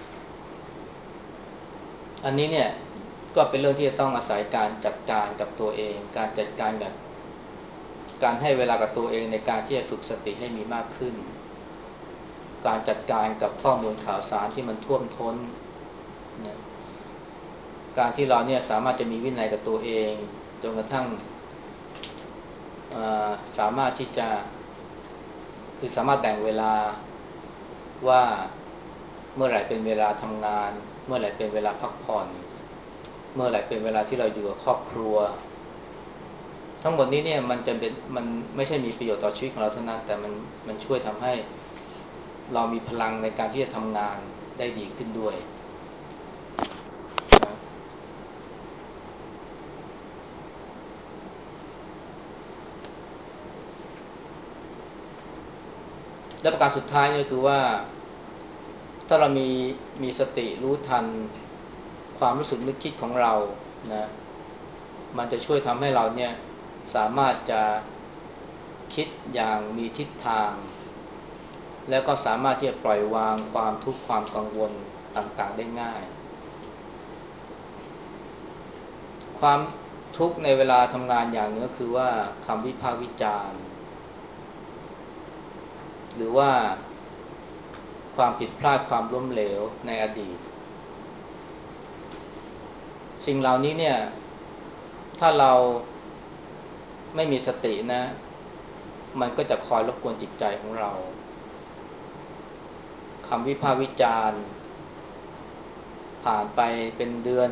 อันนี้เนี่ยก็เป็นเรื่องที่จะต้องอาศัยการจัดการกับตัวเองการจัดการแบบการให้เวลากับตัวเองในการที่จะฝึกสติให้มีมากขึ้นการจัดการกับข้อมูลข่าวสารที่มันท่วมท้นนะการที่เราเนี่ยสามารถจะมีวินัยกับตัวเองจนกระทั่งสามารถที่จะคือสามารถแบ่งเวลาว่าเมื่อไหร่เป็นเวลาทำงานเมื่อไหร่เป็นเวลาพักผ่อนเมื่อไหร่เป็นเวลาที่เราอยู่กับครอบครัวทั้งหมดนี้เนี่ยมันไม่ใช่มีประโยชน์ต่อชีวิตของเราเท่านั้นแต่มันช่วยทำให้เรามีพลังในการที่จะทำงานได้ดีขึ้นด้วยนะและประการสุดท้ายเนี่ยคือว่าถ้าเรามีสติรู้ทันความรู้สึกนึกคิดของเรานะมันจะช่วยทำให้เราเนี่ยสามารถจะคิดอย่างมีทิศทางแล้วก็สามารถที่จะปล่อยวางความทุกข์ความกังวลต่างๆได้ง่ายความทุกข์ในเวลาทำงานอย่างนึงก็คือว่าคำวิพากษ์วิจารณ์หรือว่าความผิดพลาดความล้มเหลวในอดีตสิ่งเหล่านี้เนี่ยถ้าเราไม่มีสตินะมันก็จะคอยรบกวนจิตใจของเราคำวิพากษ์วิจารณ์ผ่านไปเป็นเดือน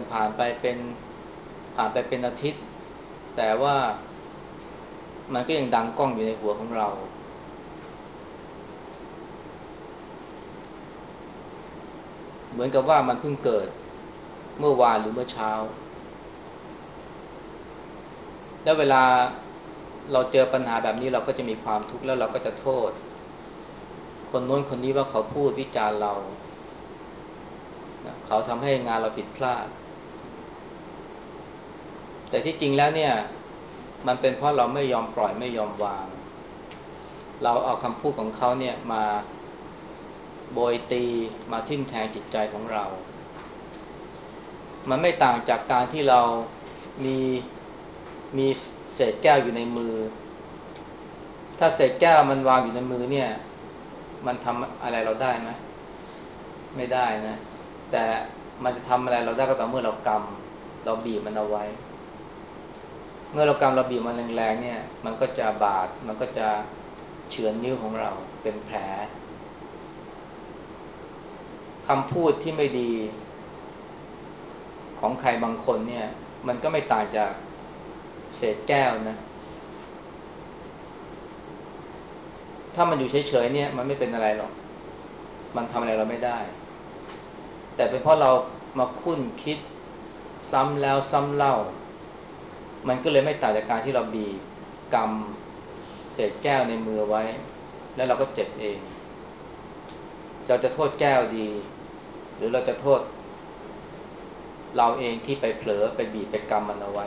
ผ่านไปเป็นอาทิตย์แต่ว่ามันก็ยังดังก้องอยู่ในหัวของเราเหมือนกับว่ามันเพิ่งเกิดเมื่อวานหรือเมื่อเช้าแล้วเวลาเราเจอปัญหาแบบนี้เราก็จะมีความทุกข์แล้วเราก็จะโทษคนโน้นคนนี้ว่าเขาพูดวิจารณ์เรานะเขาทำให้งานเราผิดพลาดแต่ที่จริงแล้วเนี่ยมันเป็นเพราะเราไม่ยอมปล่อยไม่ยอมวางเราเอาคำพูดของเขาเนี่ยมาโบยตีมาทิ่มแทงจิตใจของเรามันไม่ต่างจากการที่เรามีมีเศษแก้วอยู่ในมือถ้าเศษแก้วมันวางอยู่ในมือเนี่ยมันทำอะไรเราได้ไหมไม่ได้นะแต่มันจะทำอะไรเราได้ก็ต่อเมื่อเรากำเราบีบมันเอาไว้เมื่อเรากำเราบีบมันแรงๆเนี่ยมันก็จะบาดมันก็จะเฉือนนิ้วของเราเป็นแผลคำพูดที่ไม่ดีของใครบางคนเนี่ยมันก็ไม่ต่างจากเศษแก้วนะถ้ามันอยู่เฉยๆเนี่ยมันไม่เป็นอะไรหรอกมันทำอะไรเราไม่ได้แต่เป็นเพราะเรามาคุ้นคิดซ้ำแล้วซ้ำเล่ามันก็เลยไม่ต่างจากการที่เราบีบกำเศษแก้วในมือไว้แล้วเราก็เจ็บเองเราจะโทษแก้วดีหรือเราจะโทษเราเองที่ไปเผลอไปบีบไปกำมันเอาไว้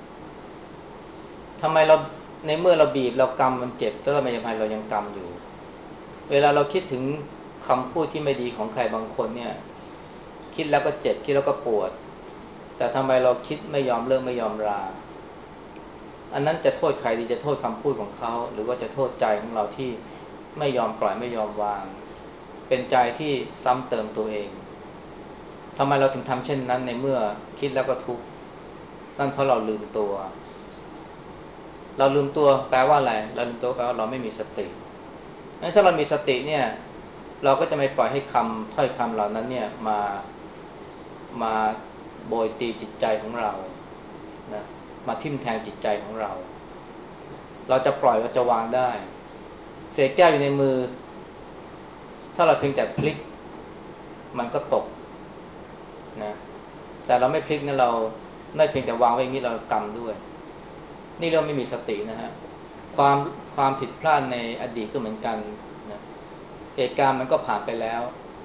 ทำไมเราในเมื่อเราบีบเรากำมันเจ็บแต่ทำไมเรายังกำอยู่เวลาเราคิดถึงคำพูดที่ไม่ดีของใครบางคนเนี่ยคิดแล้วก็เจ็บคิดแล้วก็ปวดแต่ทำไมเราคิดไม่ยอมเลิกไม่ยอมราอันนั้นจะโทษใครดีจะโทษคำพูดของเขาหรือว่าจะโทษใจของเราที่ไม่ยอมปล่อยไม่ยอมวางเป็นใจที่ซ้ำเติมตัวเองทำไมเราถึงทำเช่นนั้นในเมื่อคิดแล้วก็ทุกข์นั่นเพราะเราลืมตัวเราลืมตัวแปลว่าอะไรเราลืมตัวแปลว่าเราไม่มีสติงั้นถ้าเรามีสติเนี่ยเราก็จะไม่ปล่อยให้คำถ้อยคำเหล่านั้นเนี่ยมาโบยตีจิตใจของเรานะมาทิ่มแทงจิตใจของเราเราจะปล่อยเราจะวางได้เศษแก้วอยู่ในมือถ้าเราเพียงแต่พลิกมันก็ตกนะแต่เราไม่พลิกนะเราไม่เพียงแต่วางไว้อย่างนี้เรากำด้วยนี่เราไม่มีสตินะฮะความความผิดพลาดในอดีตก็เหมือนกันนะเหตุการณ์มันก็ผ่านไปแล้ว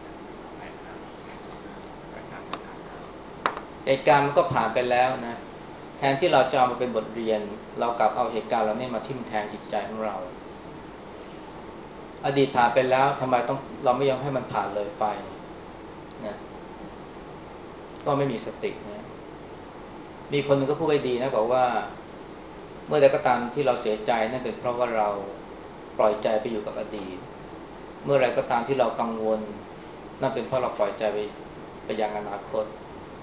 เหตุการณ์มันก็ผ่านไปแล้วนะแทนที่เราจะเอามาเป็นบทเรียนเรากลับเอาเหตุการณ์เราเนี่ยมาทิ่มแทงจิตใจของเราอดีตผ่านไปแล้วทำไมต้องเราไม่ยอมให้มันผ่านเลยไปนะก็ไม่มีสตินะมีคนหนึ่งก็พูดไว้ดีนะบอกว่าเมื่อใดก็ตามที่เราเสียใจนั่นเป็นเพราะว่าเราปล่อยใจไปอยู่กับอดีตเมื่อไรก็ตามที่เรากังวลนั่นเป็นเพราะเราปล่อยใจไปยังอนาคต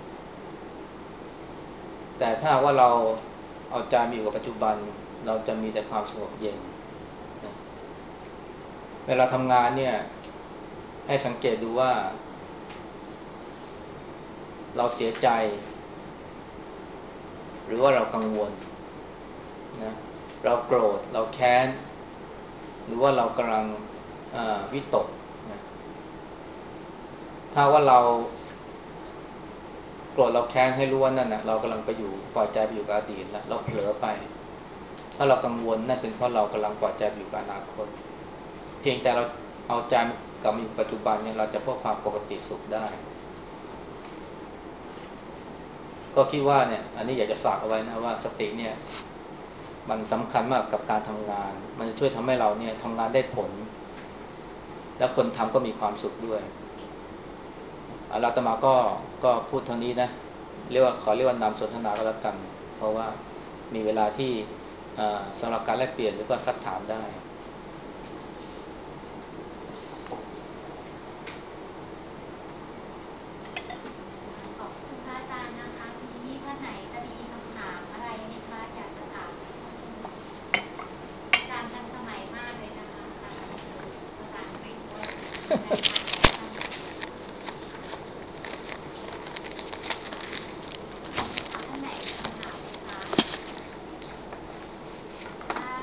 แต่ถ้าว่าเราเอาใจมาอยู่กับปัจจุบันเราจะมีแต่ความสงบเย็นนะเวลาทำงานเนี่ยให้สังเกตดูว่าเราเสียใจหรือว่าเรากังวลนะเราโกรธเราแค้นหรือว่าเรากำลังวิตกนะถ้าว่าเราโกรธเราแค้นให้รู้ว่านั่นนะเรากำลังไปอยู่ปล่อยใจไปอยู่กับอดีตแล้วเราเผลอไปถ้าเรากังวลนั่นเป็นเพราะเรากำลังปล่อยใจไปอยู่กับอนาคตเพียงแต่เราเอาใจกลับมาอยู่ปัจจุบันเนี่ยเราจะพบความปกติสุขได้ก็คิดว่าเนี่ยอันนี้อยากจะฝากเอาไว้นะว่าสติเนี่ยมันสำคัญมากกับการทำงานมันจะช่วยทำให้เราเนี่ยทำงานได้ผลและคนทำก็มีความสุขด้วยอาตมาก็พูดเท่านี้นะเรียกว่าขอเรียกว่านำสนทนาก็แล้วกันเพราะว่ามีเวลาที่สำหรับการแลกเปลี่ยนหรือก็ซักถามได้ขอบคุณพระอาจารย์นะคะทีนี้ท่านไหนจะมีคำถามอะไรไหมคะอยากจะถามอาจารย์ทันสมัยมากเลยนะคะอ่านหนังสือภาษาอังกฤษด้วยได้อ่านของท่านท่านไหนมีคำถามไหมคะถ้า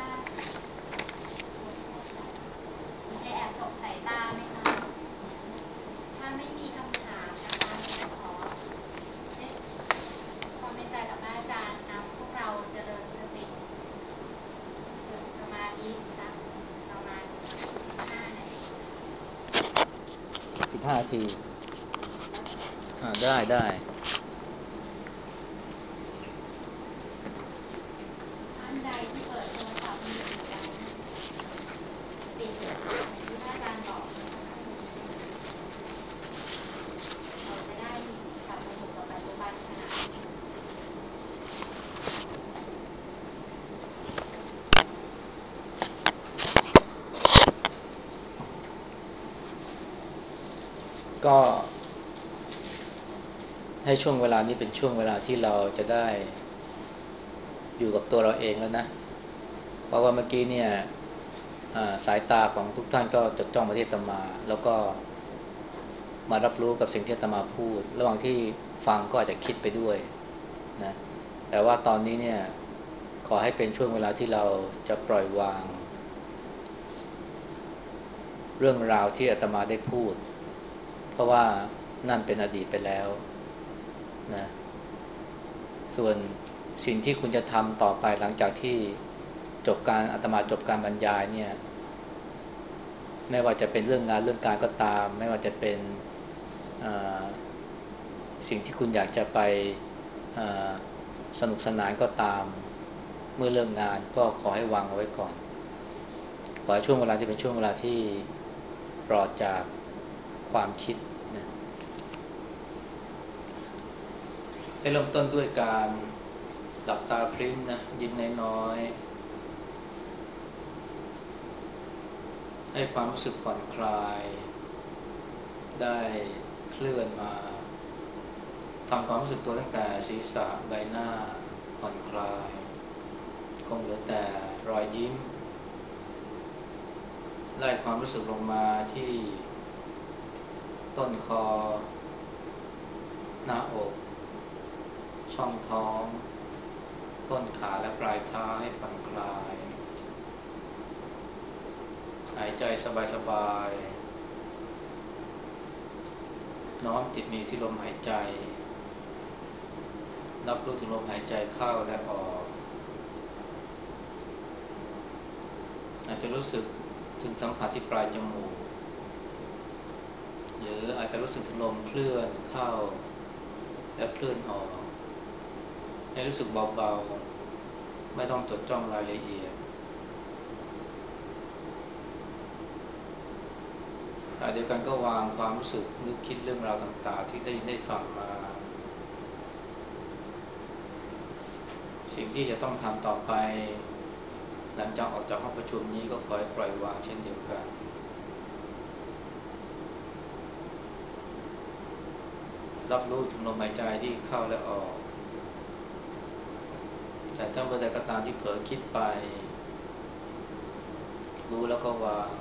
มีใครแอบสงสัยตาไหมคะถ้าไม่มีคำถามนะคะจะขอเช็คความในใจกับพระอาจารย์นำพวกเราเจริญสติฝึกสมาธิสักประมาณ15 นาที 15 นาทีได้ท่านใดที่เปิดโทรศัพท์มือถือแล้วปิดอย่างที่พระอาจารย์บอกเมื่อสักครู่นี้เราจะได้กลับมาอยู่กับปัจจุบันขณะนี้ก็ให้ช่วงเวลานี้เป็นช่วงเวลาที่เราจะได้อยู่กับตัวเราเองแล้วนะเพราะว่าเมื่อกี้เนี่ยสายตาของทุกท่านก็จดจ้องมาที่อาตมาแล้วก็มารับรู้กับสิ่งที่อาตมาพูดระหว่างที่ฟังก็อาจจะคิดไปด้วยนะแต่ว่าตอนนี้เนี่ยขอให้เป็นช่วงเวลาที่เราจะปล่อยวางเรื่องราวที่อาตมาได้พูดเพราะว่านั่นเป็นอดีตไปแล้วนะส่วนสิ่งที่คุณจะทำต่อไปหลังจากที่อาตมาจบการบรรยายเนี่ยไม่ว่าจะเป็นเรื่องงานเรื่องการก็ตามไม่ว่าจะเป็นสิ่งที่คุณอยากจะไปสนุกสนานก็ตามเมื่อเลิกงานก็ขอให้วางเอาไว้ก่อนขอให้ช่วงเวลาที่เป็นช่วงเวลาที่ปลอดจากความคิดนะให้เริ่มต้นด้วยการหลับตาพริ้มนะยิ้มน้อยๆให้ความรู้สึกผ่อนคลายได้เคลื่อนมาทำความรู้สึกตัวตั้งแต่ศีรษะใบหน้าผ่อนคลายคงเหลือแต่รอยยิ้มไล่ความรู้สึกลงมาที่ต้นคอหน้าอกช่องท้องต้นขาและปลายเท้าให้ผ่อนคลายหายใจสบายๆน้อมจิตมีที่ลมหายใจรับรู้ถึงลมหายใจเข้าและออกอาจจะรู้สึกถึงสัมผัสที่ปลายจมูกหรืออาจจะรู้สึกถึงลมเคลื่อนเข้าและเคลื่อนออกให้รู้สึกเบาๆไม่ต้องจดจ้องรายละเอียดเดียวกันก็วางความรู้สึกนึกคิดเรื่องราวต่างๆที่ได้ฟังมาสิ่งที่จะต้องทำต่อไปหลังจากออกจากห้องประชุมนี้ก็ขอให้ปล่อยวางเช่นเดียวกันรับรู้ถึงลมหายใจที่เข้าและออกแต่ถ้าเมื่อใดก็ตามที่เผลอคิดไปรู้แล้วก็วาง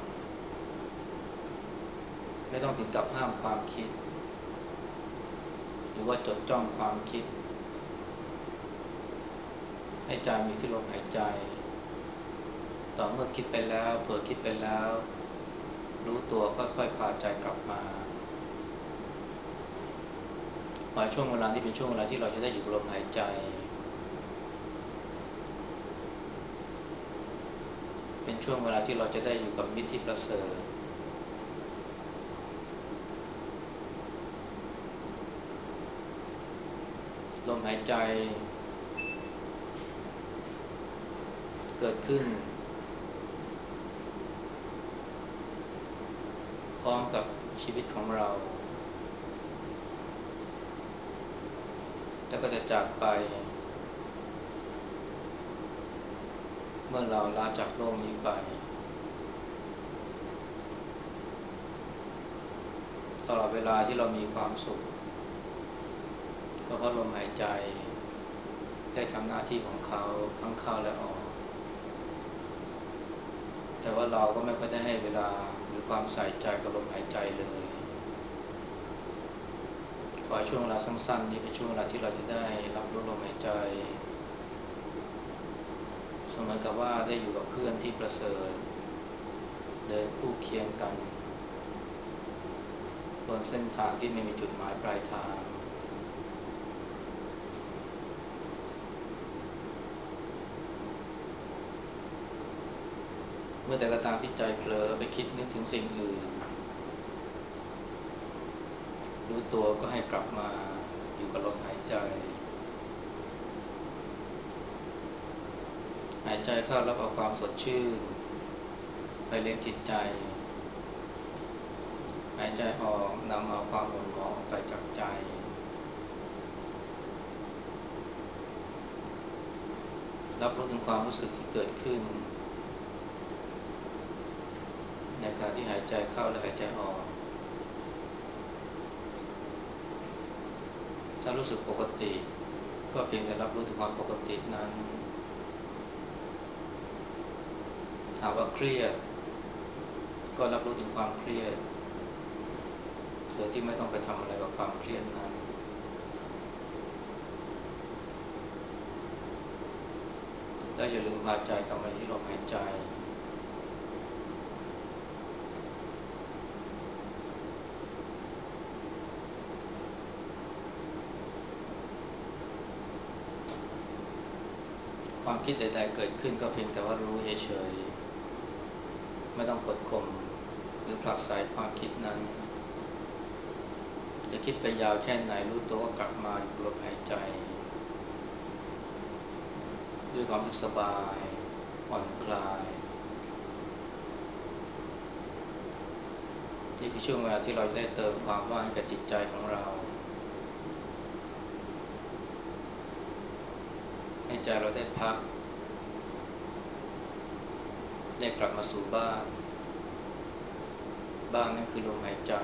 ไม่ต้องถึงกับห้ามความคิดหรือว่าจดจ้องความคิดให้ใจมีที่ลมหายใจต่อเมื่อคิดไปแล้วเผลอคิดไปแล้วรู้ตัวค่อยๆพาใจกลับมาพอช่วงเวลาที่เป็นช่วงเวลาที่เราจะได้อยู่กับลมหายใจเป็นช่วงเวลาที่เราจะได้อยู่กับมิตรที่ประเสริฐลมหายใจเกิดขึ้นพร้อมกับชีวิตของเราแล้วก็จะจากไปเมื่อเราลาจากโลกนี้ไปตลอดเวลาที่เรามีความสุขก็เพราะลมหายใจได้ทำหน้าที่ของเขาทั้งเข้าและออกแต่ว่าเราก็ไม่ค่อยได้ให้เวลาหรือความใส่ใจกับลมหายใจเลยขอช่วงเวลาสั้นๆนี้เป็นช่วงเวลาที่เราจะได้รับรู้ลมหายใจเสมือนกับว่าได้อยู่กับเพื่อนที่ประเสริฐเดินคู่เคียงกันบนเส้นทางที่ไม่มีจุดหมายปลายทางเมื่อแต่ก็ตามที่ใจเผลอไปคิดนึกถึงสิ่งอื่นรู้ตัวก็ให้กลับมาอยู่กับลมหายใจหายใจเข้ารับเอาความสดชื่นไปเลี้ยงจิตใจหายใจออกนำเอาความหม่นหมองออกไปจากใจรับรู้ถึงความรู้สึกที่เกิดขึ้นในขณะที่หายใจเข้าและหายใจออกถ้ารู้สึกปกติก็เพียงแต่รับรู้ถึงความปกตินั้นถามว่าเครียดก็รับรู้ถึงความเครียดโดยที่ไม่ต้องไปทำอะไรกับความเครียดนั้นแล้วอย่าลืมพาใจกลับมาที่ลมหายใจความคิดใดๆเกิดขึ้นก็เพียงแต่ว่ารู้เฉยๆไม่ต้องกดข่มหรือผลักไสความคิดนั้นจะคิดไปยาวแค่ไหนรู้ตัวก็กลับมาอยู่ลมหายใจด้วยความสบายผ่อนคลายนี่คือช่วงเวลาที่เราได้เติมความว่างให้กับจิตใจของเราให้ใจเราได้พักได้กลับมาสู่บ้านนั่นคือลมหายใจ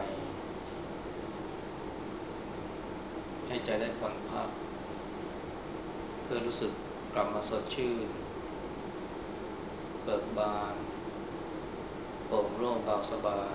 ให้ใจได้ผ่อนพักเพื่อรู้สึกกลับมาสดชื่นเบิกบานโปร่งโล่งเบาสบาย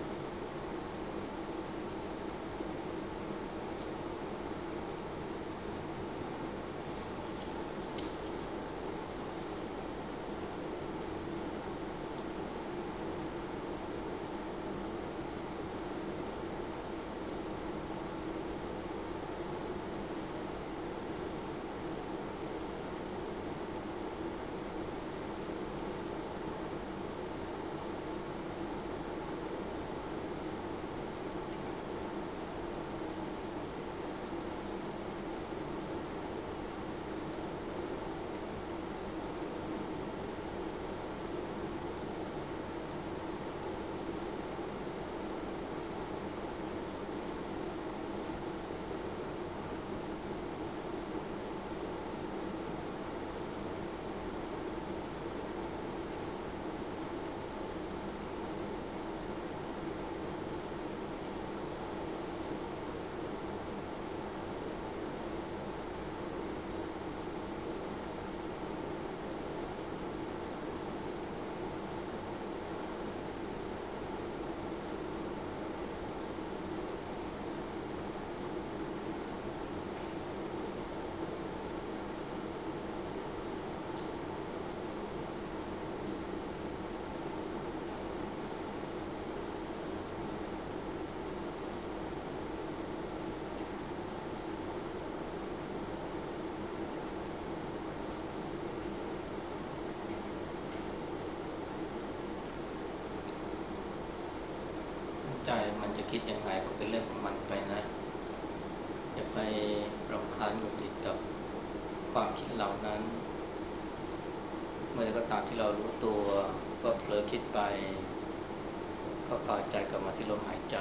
ใจมันจะคิดยังไงก็เป็นเรื่องของมันไปนะอย่าไปรำคาญหงุดหงิดกับความคิดเหล่านั้นเมื่อใดก็ตามที่เรารู้ตัวว่าเผลอคิดไปก็พาใจกลับมาที่ลมหายใจ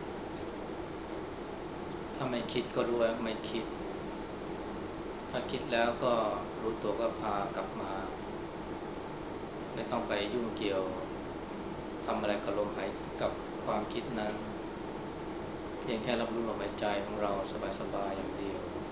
ถ้าไม่คิดก็รู้ว่าไม่คิดถ้าคิดแล้วก็รู้ตัวก็พากลับมาไม่ต้องไปยุ่งเกี่ยวทำอะไรกับลมหายกับความคิดนั้นเพียงแค่รับรู้ลมหายใจของเราสบายๆอย่างเดียว